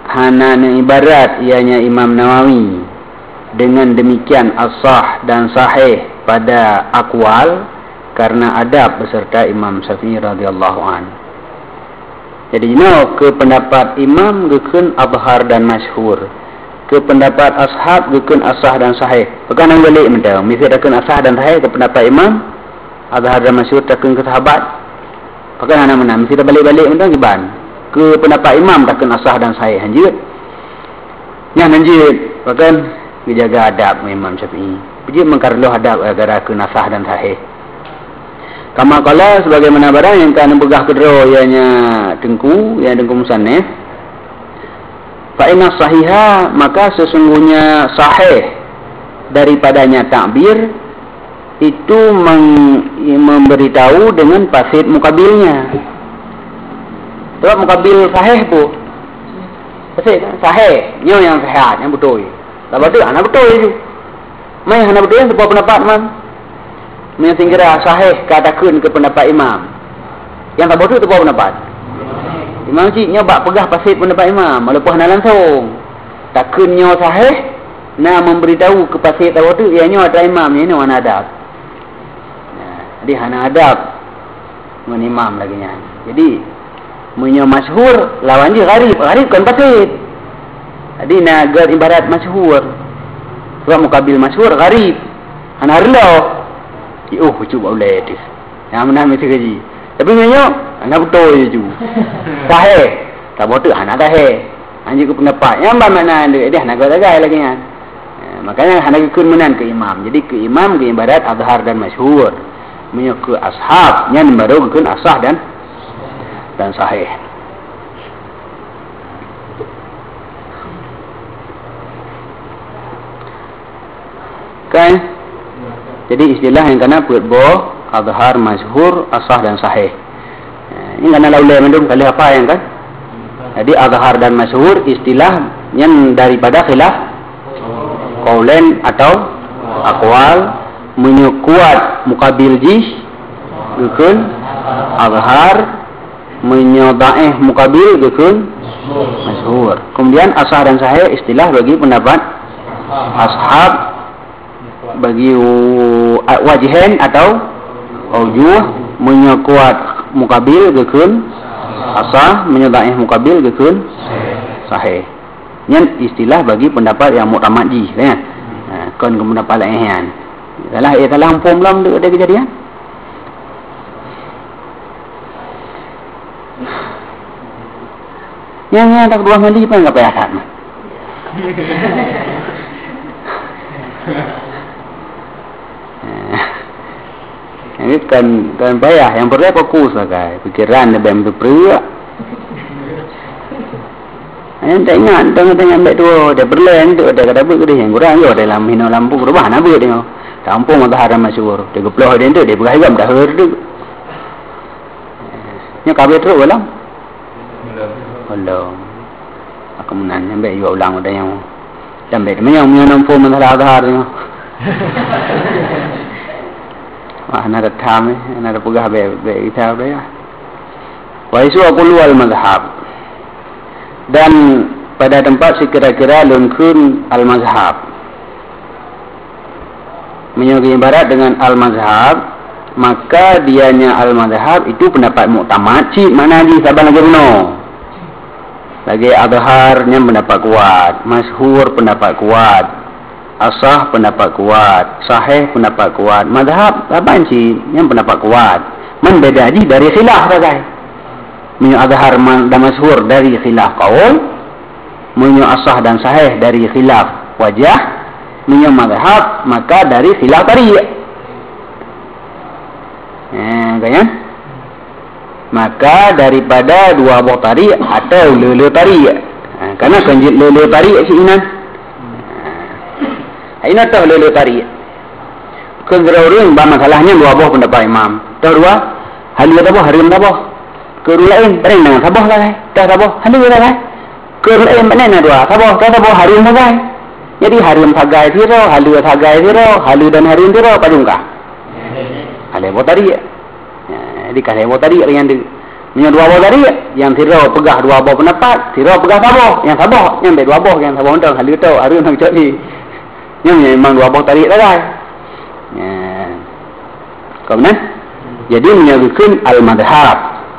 hanana ibarat ianya Imam Nawawi dengan demikian as-sah dan sahih pada aqwal karena adab beserta Imam Syafi'i radhiyallahu an. Jadi ke pendapat imam gekeun adhar dan masyhur, ke pendapat ashab gekeun asah dan sahih. Bukan yang balik mentang mesti dakeun asah dan sahih ke pendapat imam, adhar dan masyhur dakeun ke sahabat. Bukan ana menang mesti balik-balik mentang giban ke pendapat imam dakeun asah dan sahih hanjeut. Nya hanjeut bahkan dijaga adab Imam Syafi'i. Dia mengkarlo adab agar ke asah dan sahih. Kama kala sebagaimana barang yang kan begah kedro ianya dengku musannif. Fa inna sahiha, maka sesungguhnya sahih daripadanya takbir itu memberitahu dengan fasid mukabilnya. Sebab mukabil sahih tu fasid sahih nyo yang sehat yang betul. Tak betul ana betul itu. Mai ana betul sebuah pendapat man. Sehingga sahih katakan ke pendapat imam. Yang tak betul tu apa pendapat? Imam cik nyoba pegah pasit pendapat imam walaupun hana langsung. Takkan nyo sahih nak memberitahu ke pasit tak betul ianya ada imam ni mana adab. Jadi hana adab dengan imam lagi nya. Jadi munyo masyhur lawan dia gharib kan pasit. Jadi nak ger ibarat masyhur. Sebab mukabil masyhur gharib. Hana relau. Oh, cuba boleh itu. Yang mana mesti gaji. Tapi nyo, anda betul je tu. Sahih. Tak betul, anda sahih. Anjir ke pendapat. Yang mana anda, dia nak gagal lagi kan. Makanya anda ikut menan ke imam. Jadi ke imam ke ibarat azhar dan masyhur. Menyo ke ashab, yang baru ke asah dan sahih. Kan? Jadi istilah yang kena buat boh, azhar, masyhur, asah dan sahih. Ini kena laulai mendung kali apa yang kan? Jadi azhar dan masyhur istilah yang daripada khilaf qaulain atau aqwal menyekuat mukabil jih gekeun azhar, menyodaih mukabil gekeun masyhur. Kemudian asah dan sahih istilah bagi pendapat ashab bagi wajihan atau aujuh menyekuat mukabil gekeun asah, menyodaih mukabil gekeun sahih. Ini istilah bagi pendapat yang muktamad ji ya. Kon ke pendapat lain. Salah ampun belum ada kejadian. Yang tak dua mandi pun enggak payah kan. Ini kan payah. Yang pertama fokus lah kai. Pikiran dia bem tu peria. Yang tak ingat tengah-tengah ambil tu dia berlain tu dia kata apa dia yang kurang yo dalam hina lampu berubah nak apa dia. Kampung matahari masyhur. Dia geploh dia tu dia beragam dah tu. Nya kabel teruk ulang. Ulang. Aku menan ambil yo ulang ada yang sampai dia yang nampu matahari tu. Wah, nak tham nak pegah be kita dia. Wa isu aqulu al mazhab. Dan pada tempat sekira-kira lunkun al mazhab. Menyugi ibarat dengan al mazhab, maka dianya al mazhab itu pendapat muktamad cik mana di saban lagi benar. Lagi adharnya pendapat kuat, masyhur pendapat kuat. Asah pendapat kuat, sahih pendapat kuat, mazhab apa sih yang pendapat kuat? Membeda ji dari khilaf saja. Menyo azhar dan masyhur dari khilaf qaul, menyo asah dan sahih dari khilaf wajah, menyo mazhab maka dari khilaf tariq. Kan? Maka daripada dua buah tariq atau lele tariq. Karena kanjit lele tariq si inan. Ini tahu lele tarik. Kegerauan bah masalahnya dua buah pendapat imam. Tahu dua, halil tabah, harim tabah. Kerulain, ring dengan tabah lah. Dah tabah, halil lah. Kerulain mana dua, tabah, harim sagai. Jadi harim sagai tiro, halil sagai tiro, halil dan harim tiro, pajungkah. Halil buat tarik. Jadi kalau buat tarik yang Yang dua boh tadi, yang tiro pegah dua boh pendapat, tiro pegah saboh, yang bet dua boh, yang saboh undang halu tau, haru nang cak ni. Yang memang dua boh tarik lah kan. Ya. Kemudian, jadi menyebutkan al-madhab.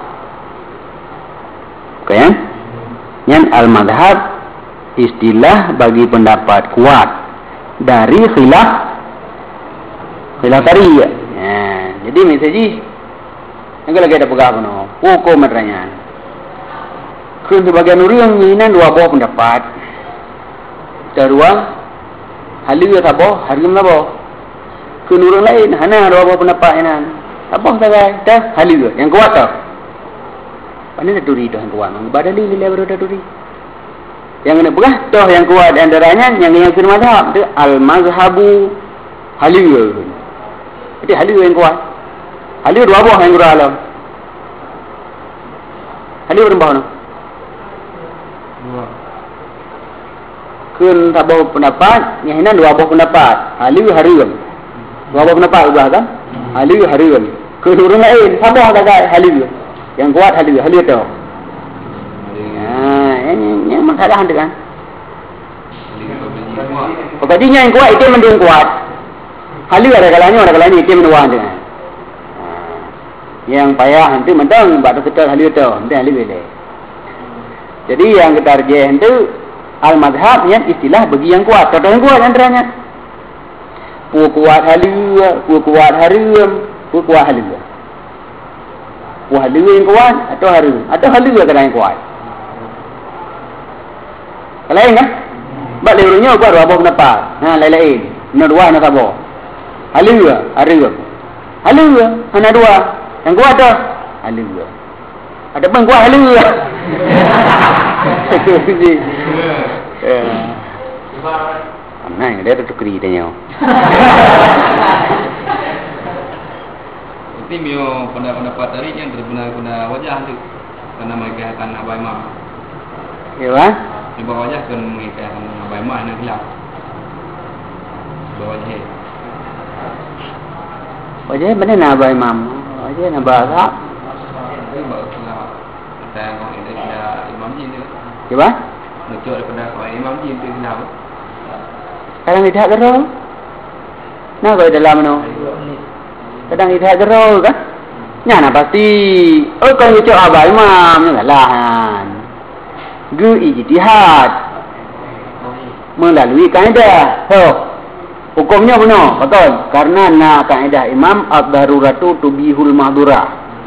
Okay? Yang al-madhab istilah bagi pendapat kuat dari khilaf tadi. Ya. Jadi mesej yang lagi ada pegah no. Hukum madranya. Kun sebagian orang ini dua buah pendapat. Teruang halu sabo, harum sabo. Kun orang lain hana dua buah pendapat ini. Apa saja dah halu yang kuat tau. Pandai duri dah yang kuat. Badali lila baru dah duri. Yang kena pegah toh yang kuat antaranya yang mazhab tu al-mazhabu halu. Jadi halu yang kuat. Halu dua buah yang kurang alam. Halu berapa no? Dua. Kun tak bawa pendapat, yang ini dua buah pendapat. Halu harum. Dua buah pendapat ubah kan? Halu harum. Kun orang lain sabah tak halu. Yang kuat halu tu. Yang masalah tu kan? Pokoknya yang kuat itu mending kuat. Halu ada kalanya itu menduan tu kan? Yang payah nanti mentang batu kita halu tu, nanti halu boleh. Jadi yang kita tarjih itu al-madhab yang istilah bagi yang kuat. Contoh yang kuat antaranya kuat halu, kuat harum, kuat halu. Halu yang kuat atau harum atau halu yang kuat. Lain kan? Bak lewurnya kuat dua pendapat. Lain-lain. Ini dua nak apa? Halu, harum. Halu, hanya dua. Yang kuat tu halu. Ada pun kuat halu. Anai dia tu keri tanya. Itu mio pendapat tadi yang terguna wajah tu. Karena mereka akan abai mam. Ya kan? Di bawah wajah kan mereka akan abai mam yang hilang. Bawah wajah. Wajah mana nak abai mam? Wajah nak bahasa. Itu bahawa kita orang ini tidak imam jin tu. Cuba? Menunjuk daripada orang imam jin tu kenapa? Kadang tidak terus. Nah kau dalam no. Kadang tidak terus kan? Nyana pasti. Oh kau menunjuk abai imam ni lah kan. Gu ijtihad. Melalui kaedah. Hukumnya benar, betul. Karena kaedah imam ad-daruratu tubihul mahdurah.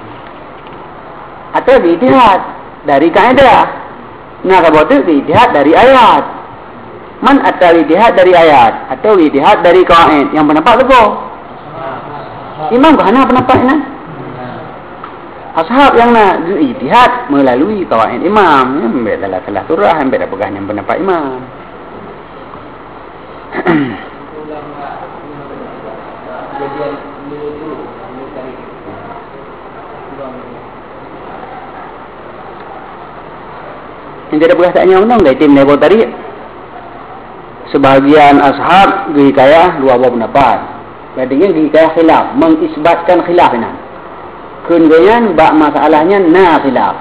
Atau ijtihad dari kaedah. Kalau itu ijtihad dari ayat. Man atau ijtihad dari ayat atau ijtihad dari kaedah. Yang pendapat tu kok. Imam ke mana pendapatnya? Ashab yang nak ijtihad melalui kaedah imam. Ambil dalam salah surah, ambil pegang yang pendapat imam. Yang tidak berasanya undang dari tim Nebo tadi. Sebahagian ashab hikayah dua buah pendapat. Artinya hikayah khilaf, mengisbatkan khilaf ini. Kemudian bak masalahnya khilaf.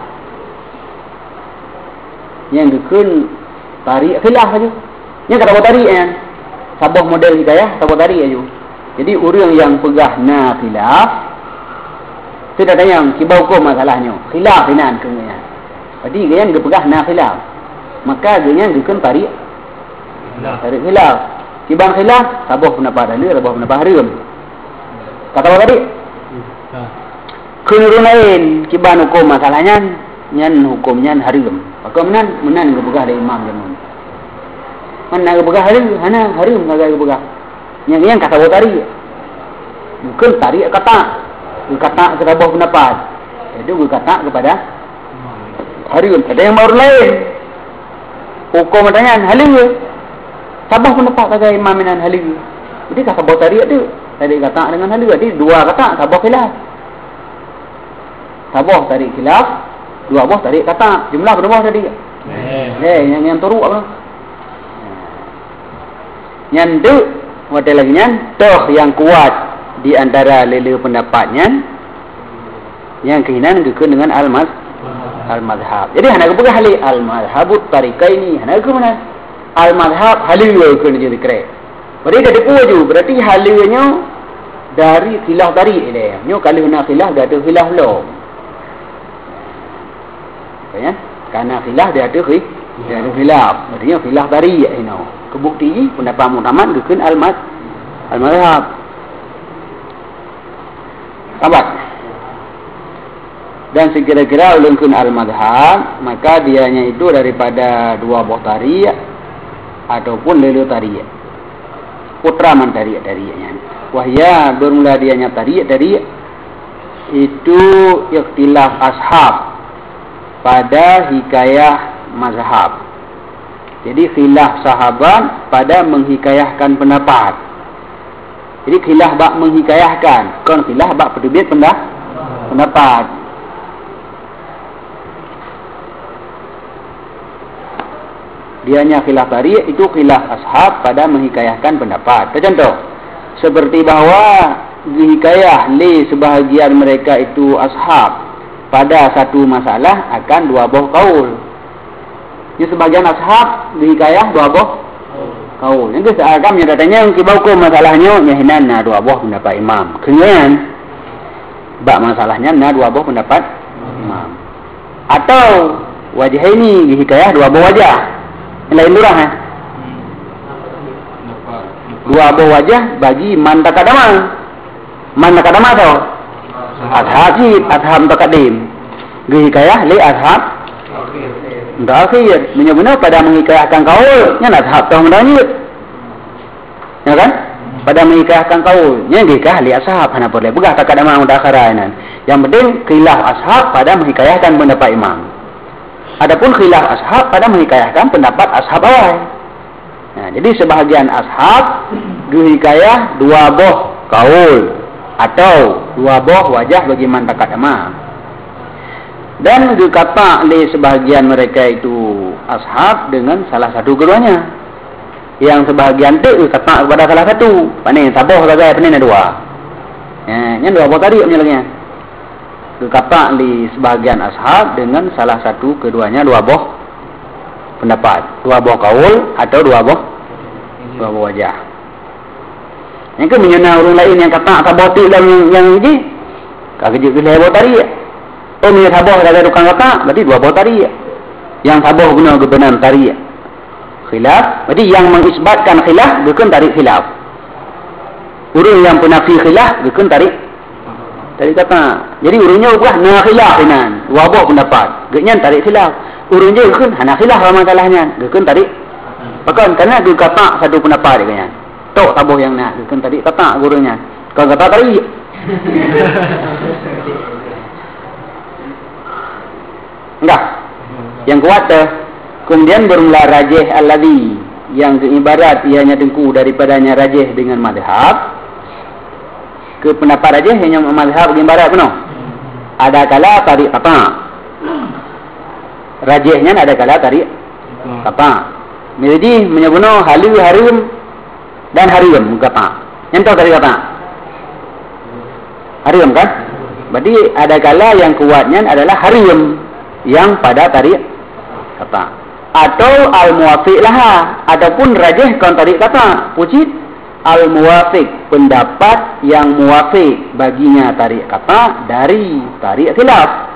Yang dikun tarik khilaf saja. Yang kata buat tarik kan. Sabah model hikayah sabah tarik saja. Jadi orang yang pegah khilaf tidak ada yang kibau hukum masalahnya. Khilaf ini kemudian. Jadi dia yang pegah khilaf. Maka dia yang dikun tarik khilaf. Kibang khilaf sabah pendapat halu, sabah pendapat harum. Kata apa tadi? Kunurun lain kibang hukum masalahnya nyan hukumnya harum. Maka menan pegah dari imam jamun. Mana pegah halu, hana harum enggak pegah. Yang kata apa tadi? Bukan tarik kata. Kata sabah pendapat. Itu kata kepada harum. Ada yang baru lain. Hukum adanya halu. Sabah pendapat kata imam dengan halu. Jadi kata sabah tarik tu. Tarik kata dengan halu. Jadi dua kata sabah khilaf. Sabah tarik khilaf. Dua buah tarik kata. Jumlah berapa tadi? Yang teruk apa? Yang tu. Wadah lagi yang. Toh yang kuat. Di antara lele pendapatnya. Yang kehinan gekeun dengan al-madhhab. Jadi hana kepegah hali al-madhhabut tariqaini. Hana ke mana? Al-madhhab haliwe keun jadi kere. Berarti ada puju, berarti haliwenya dari khilaf tarik dia. Nyo kalau nak khilaf dia ada khilaf lo. Ya, karena khilaf dia ada khilaf. Berarti khilaf tarik ini. Kebukti pendapat Muhammad gekeun al-madhhab. Sahabat. Dan sekira-kira ulungkun al-madhhab, maka dianya itu daripada dua buah tariq ataupun lelu tariq. Putra man tariq tariqnya. Wahya bermula dianya tariq itu ikhtilaf ashab pada hikayah mazhab. Jadi khilaf sahabat pada menghikayahkan pendapat. Jadi khilaf bab menghikayahkan, kan khilaf bab penerbit pendapat. Dianya khilaf tarik itu khilaf ashab pada menghikayahkan pendapat. Contoh, seperti bahawa dihikayah li sebahagian mereka itu ashab pada satu masalah akan dua buah kaul. Ini sebagian ashab dihikayah dua buah kaul. Yang seagam yang datanya yang kibau masalahnya nyahinan na dua buah pendapat imam. Kemudian bak masalahnya na dua buah pendapat imam. Atau wajah ini dihikayah dua buah wajah. Yang lain durang dua buah wajah bagi man takadama. Man takadama tau ashab takadim. Hikayah li ashab akhir. Benar-benar pada menghikayahkan kaul nya ashab tau mendanit. Ya kan? Pada menghikayahkan kaul nya hikayah li ashab hana boleh begah takadama mudakharainan. Yang penting khilaf ashab pada menghikayahkan pendapat imam. Adapun khilaf ashab pada menghikayahkan pendapat ashab awal. Nah, jadi sebahagian ashab dihikayah dua buah kaul atau dua buah wajah bagi man takadama. Dan dikata oleh sebahagian mereka itu ashab dengan salah satu keduanya. Yang sebahagian itu dikata kepada salah satu. Panen saboh saja panen dua. Nya dua buah tadi menyelengnya. Dikata di sebahagian ashab dengan salah satu keduanya dua buah pendapat, dua buah kaul atau dua buah wajah. Yang ke menyena orang lain yang kata saboti dan yang ini kagak jadi buah tari. Oh punya saboh ada tukang kata berarti dua buah tari. Yang saboh guna kebenaran tari. Khilaf, berarti yang mengisbatkan khilaf bukan tarik khilaf. Orang yang penafi khilaf bukan tarik kata. Jadi urungnya ubah na khilaf inan. Dua buah pendapat. Geknya tarik khilaf. Urungnya gekeun hana khilaf masalahnya. Gekeun tarik. Bahkan karena dia kata satu pendapat dia. Tok tabuh yang nak gekeun tarik kata gurunya. Kalau kata tarik. Enggak. Yang kuat kemudian bermula rajih alladhi yang ibarat ianya tengku daripadanya rajih dengan madhab. Ke pendapat aja hanya mazhab bagian barat penuh. Ada kala tarik kata. Rajihnya ada kala tarik kata. Jadi menyebutno halil harim dan harim kata. Yang tahu tarik kata. Harim kan? Berarti ada kala yang kuatnya adalah harim yang pada tarik kata. Atau al-muwafiq laha ataupun rajih kon tarik kata. Puji al-muwafiq pendapat yang muwafiq baginya tarik kata dari tarik khilaf.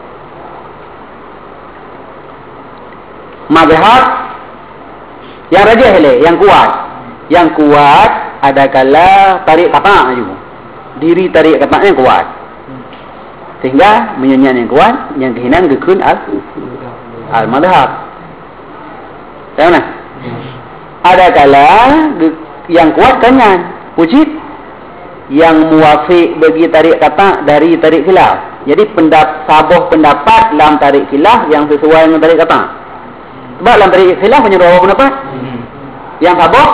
Mazhab yang rajih yang kuat. Yang kuat ada kala tarik kata juga. Diri tarik kata yang kuat. Sehingga menyanyian yang kuat yang kehinan gekeun al-madhhab. Tahu nah? Ada kala yang kuat kanyan wujud yang muwafiq bagi tarik kata dari tarik khilaf. Jadi sabuh pendapat dalam tarik khilaf yang sesuai dengan tarik kata. Sebab dalam tarik khilaf hanya dua pendapat. Yang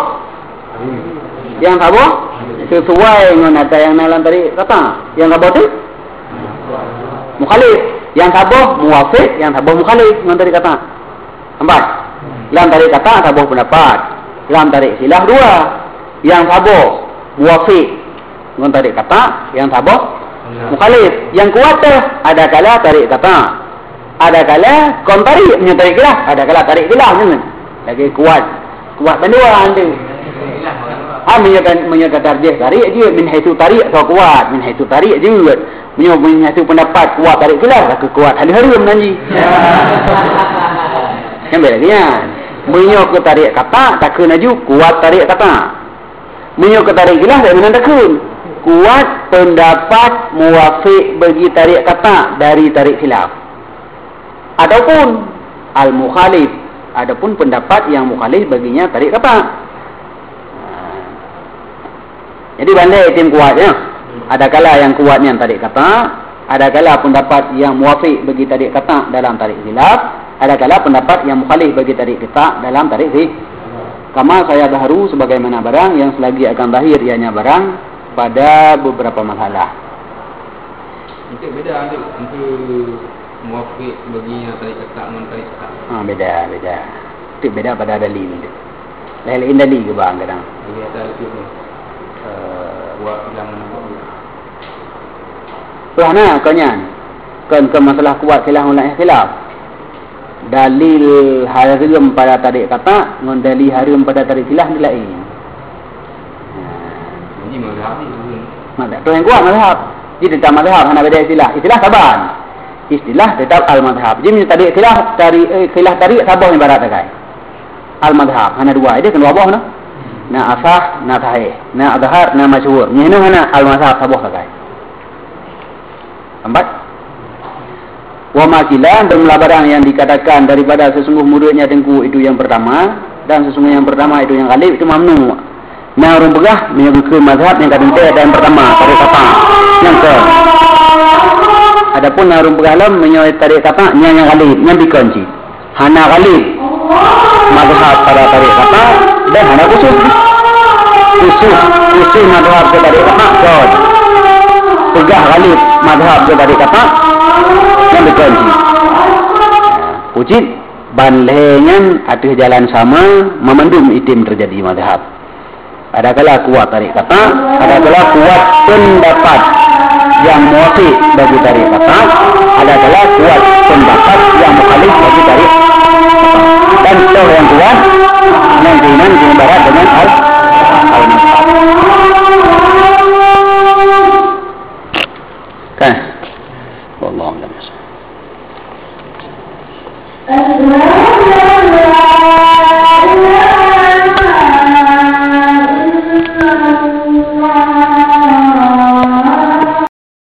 sabuh sesuai dengan kata yang dalam tarik kata. Yang sabuh tu mukhalif. Yang sabuh muwafiq, yang sabuh mukhalif dengan tarik kata. Nampak? Dalam tarik kata sabuh pendapat. Dalam tarik khilaf dua. Yang sabuh muwafiq dengan tarik kata, yang sabuh mukhalif. Yang kuat tu ada kala tarik kata, ada kala kaum tarik punya tarik khilaf, ada kala tarik khilaf ni lagi kuat bendua tu. Menyatakan tarjih tarik dia min haitsu tarik atau kuat, min haitsu tarik dia punya haitsu pendapat kuat tarik khilaf ke kuat hari-hari menanji. Kan beda kan? Menyo ke tarik kata tak kena ju kuat tarik kata. Menyo ke tarik khilaf tak mana takun. Kuat pendapat muwafiq bagi tarik kata dari tarik khilaf. Adapun al-mukhalif, adapun pendapat yang mukhalif baginya tarik kata. Jadi bandai tim kuatnya. Ada kala yang kuatnya tarik kata, ada kala pendapat yang muwafiq bagi tarik kata dalam tarik khilaf, ada kala pendapat yang mukhalif bagi tarik kata dalam tarik khilaf. Kama saya baharu sebagaimana barang yang selagi akan lahir ianya barang pada beberapa masalah. Itu beda untuk muwafiq bagi yang tarik kata dengan tarik kata. Beda. Itu beda pada dalil itu. Lain dalil ke bang kadang. Jadi ada itu ni. Buat yang mana kanyan? Kan ke masalah kuat khilaf ulama khilaf. Dalil haram pada tarik kata dengan dalil haram pada tarik khilaf ni lain. Ini mazhab ni. Mazhab tu yang kuat mazhab. Jadi tetap mazhab hanya beda istilah. Istilah saban. Istilah tetap al-mazhab. Jadi tarik khilaf tarik sabah ni barat kai. Al-mazhab hanya dua. Dia kena abah nah. Na asah, na sahih, na adhar, na masyhur. Ni mana al-mazhab sabah kai. Empat. Wa makilan dan barang yang dikatakan daripada sesungguh muridnya tengku itu yang pertama dan sesungguh yang pertama itu yang ghalib itu mamnu. Nah orang begah menyebutkan mazhab yang kata ada yang pertama tarik kata. Yang ke. Adapun orang begalam menyebut tarik kata yang ghalib yang dikunci. Hana ghalib mazhab pada tarik kata dan hana khusus mazhab pada tarik kata. God. Begah ghalib mazhab pada tarik kata yang dikunci. Wujud banlengan atas jalan sama memendum itim terjadi mazhab. Ada kala kuat tarik kata, ada kala kuat pendapat yang muwafiq bagi tarik kata, ada kala kuat pendapat yang mukhalif bagi tarik kata. Dan yang kuat yang diiman diibarat dengan al-mazhab.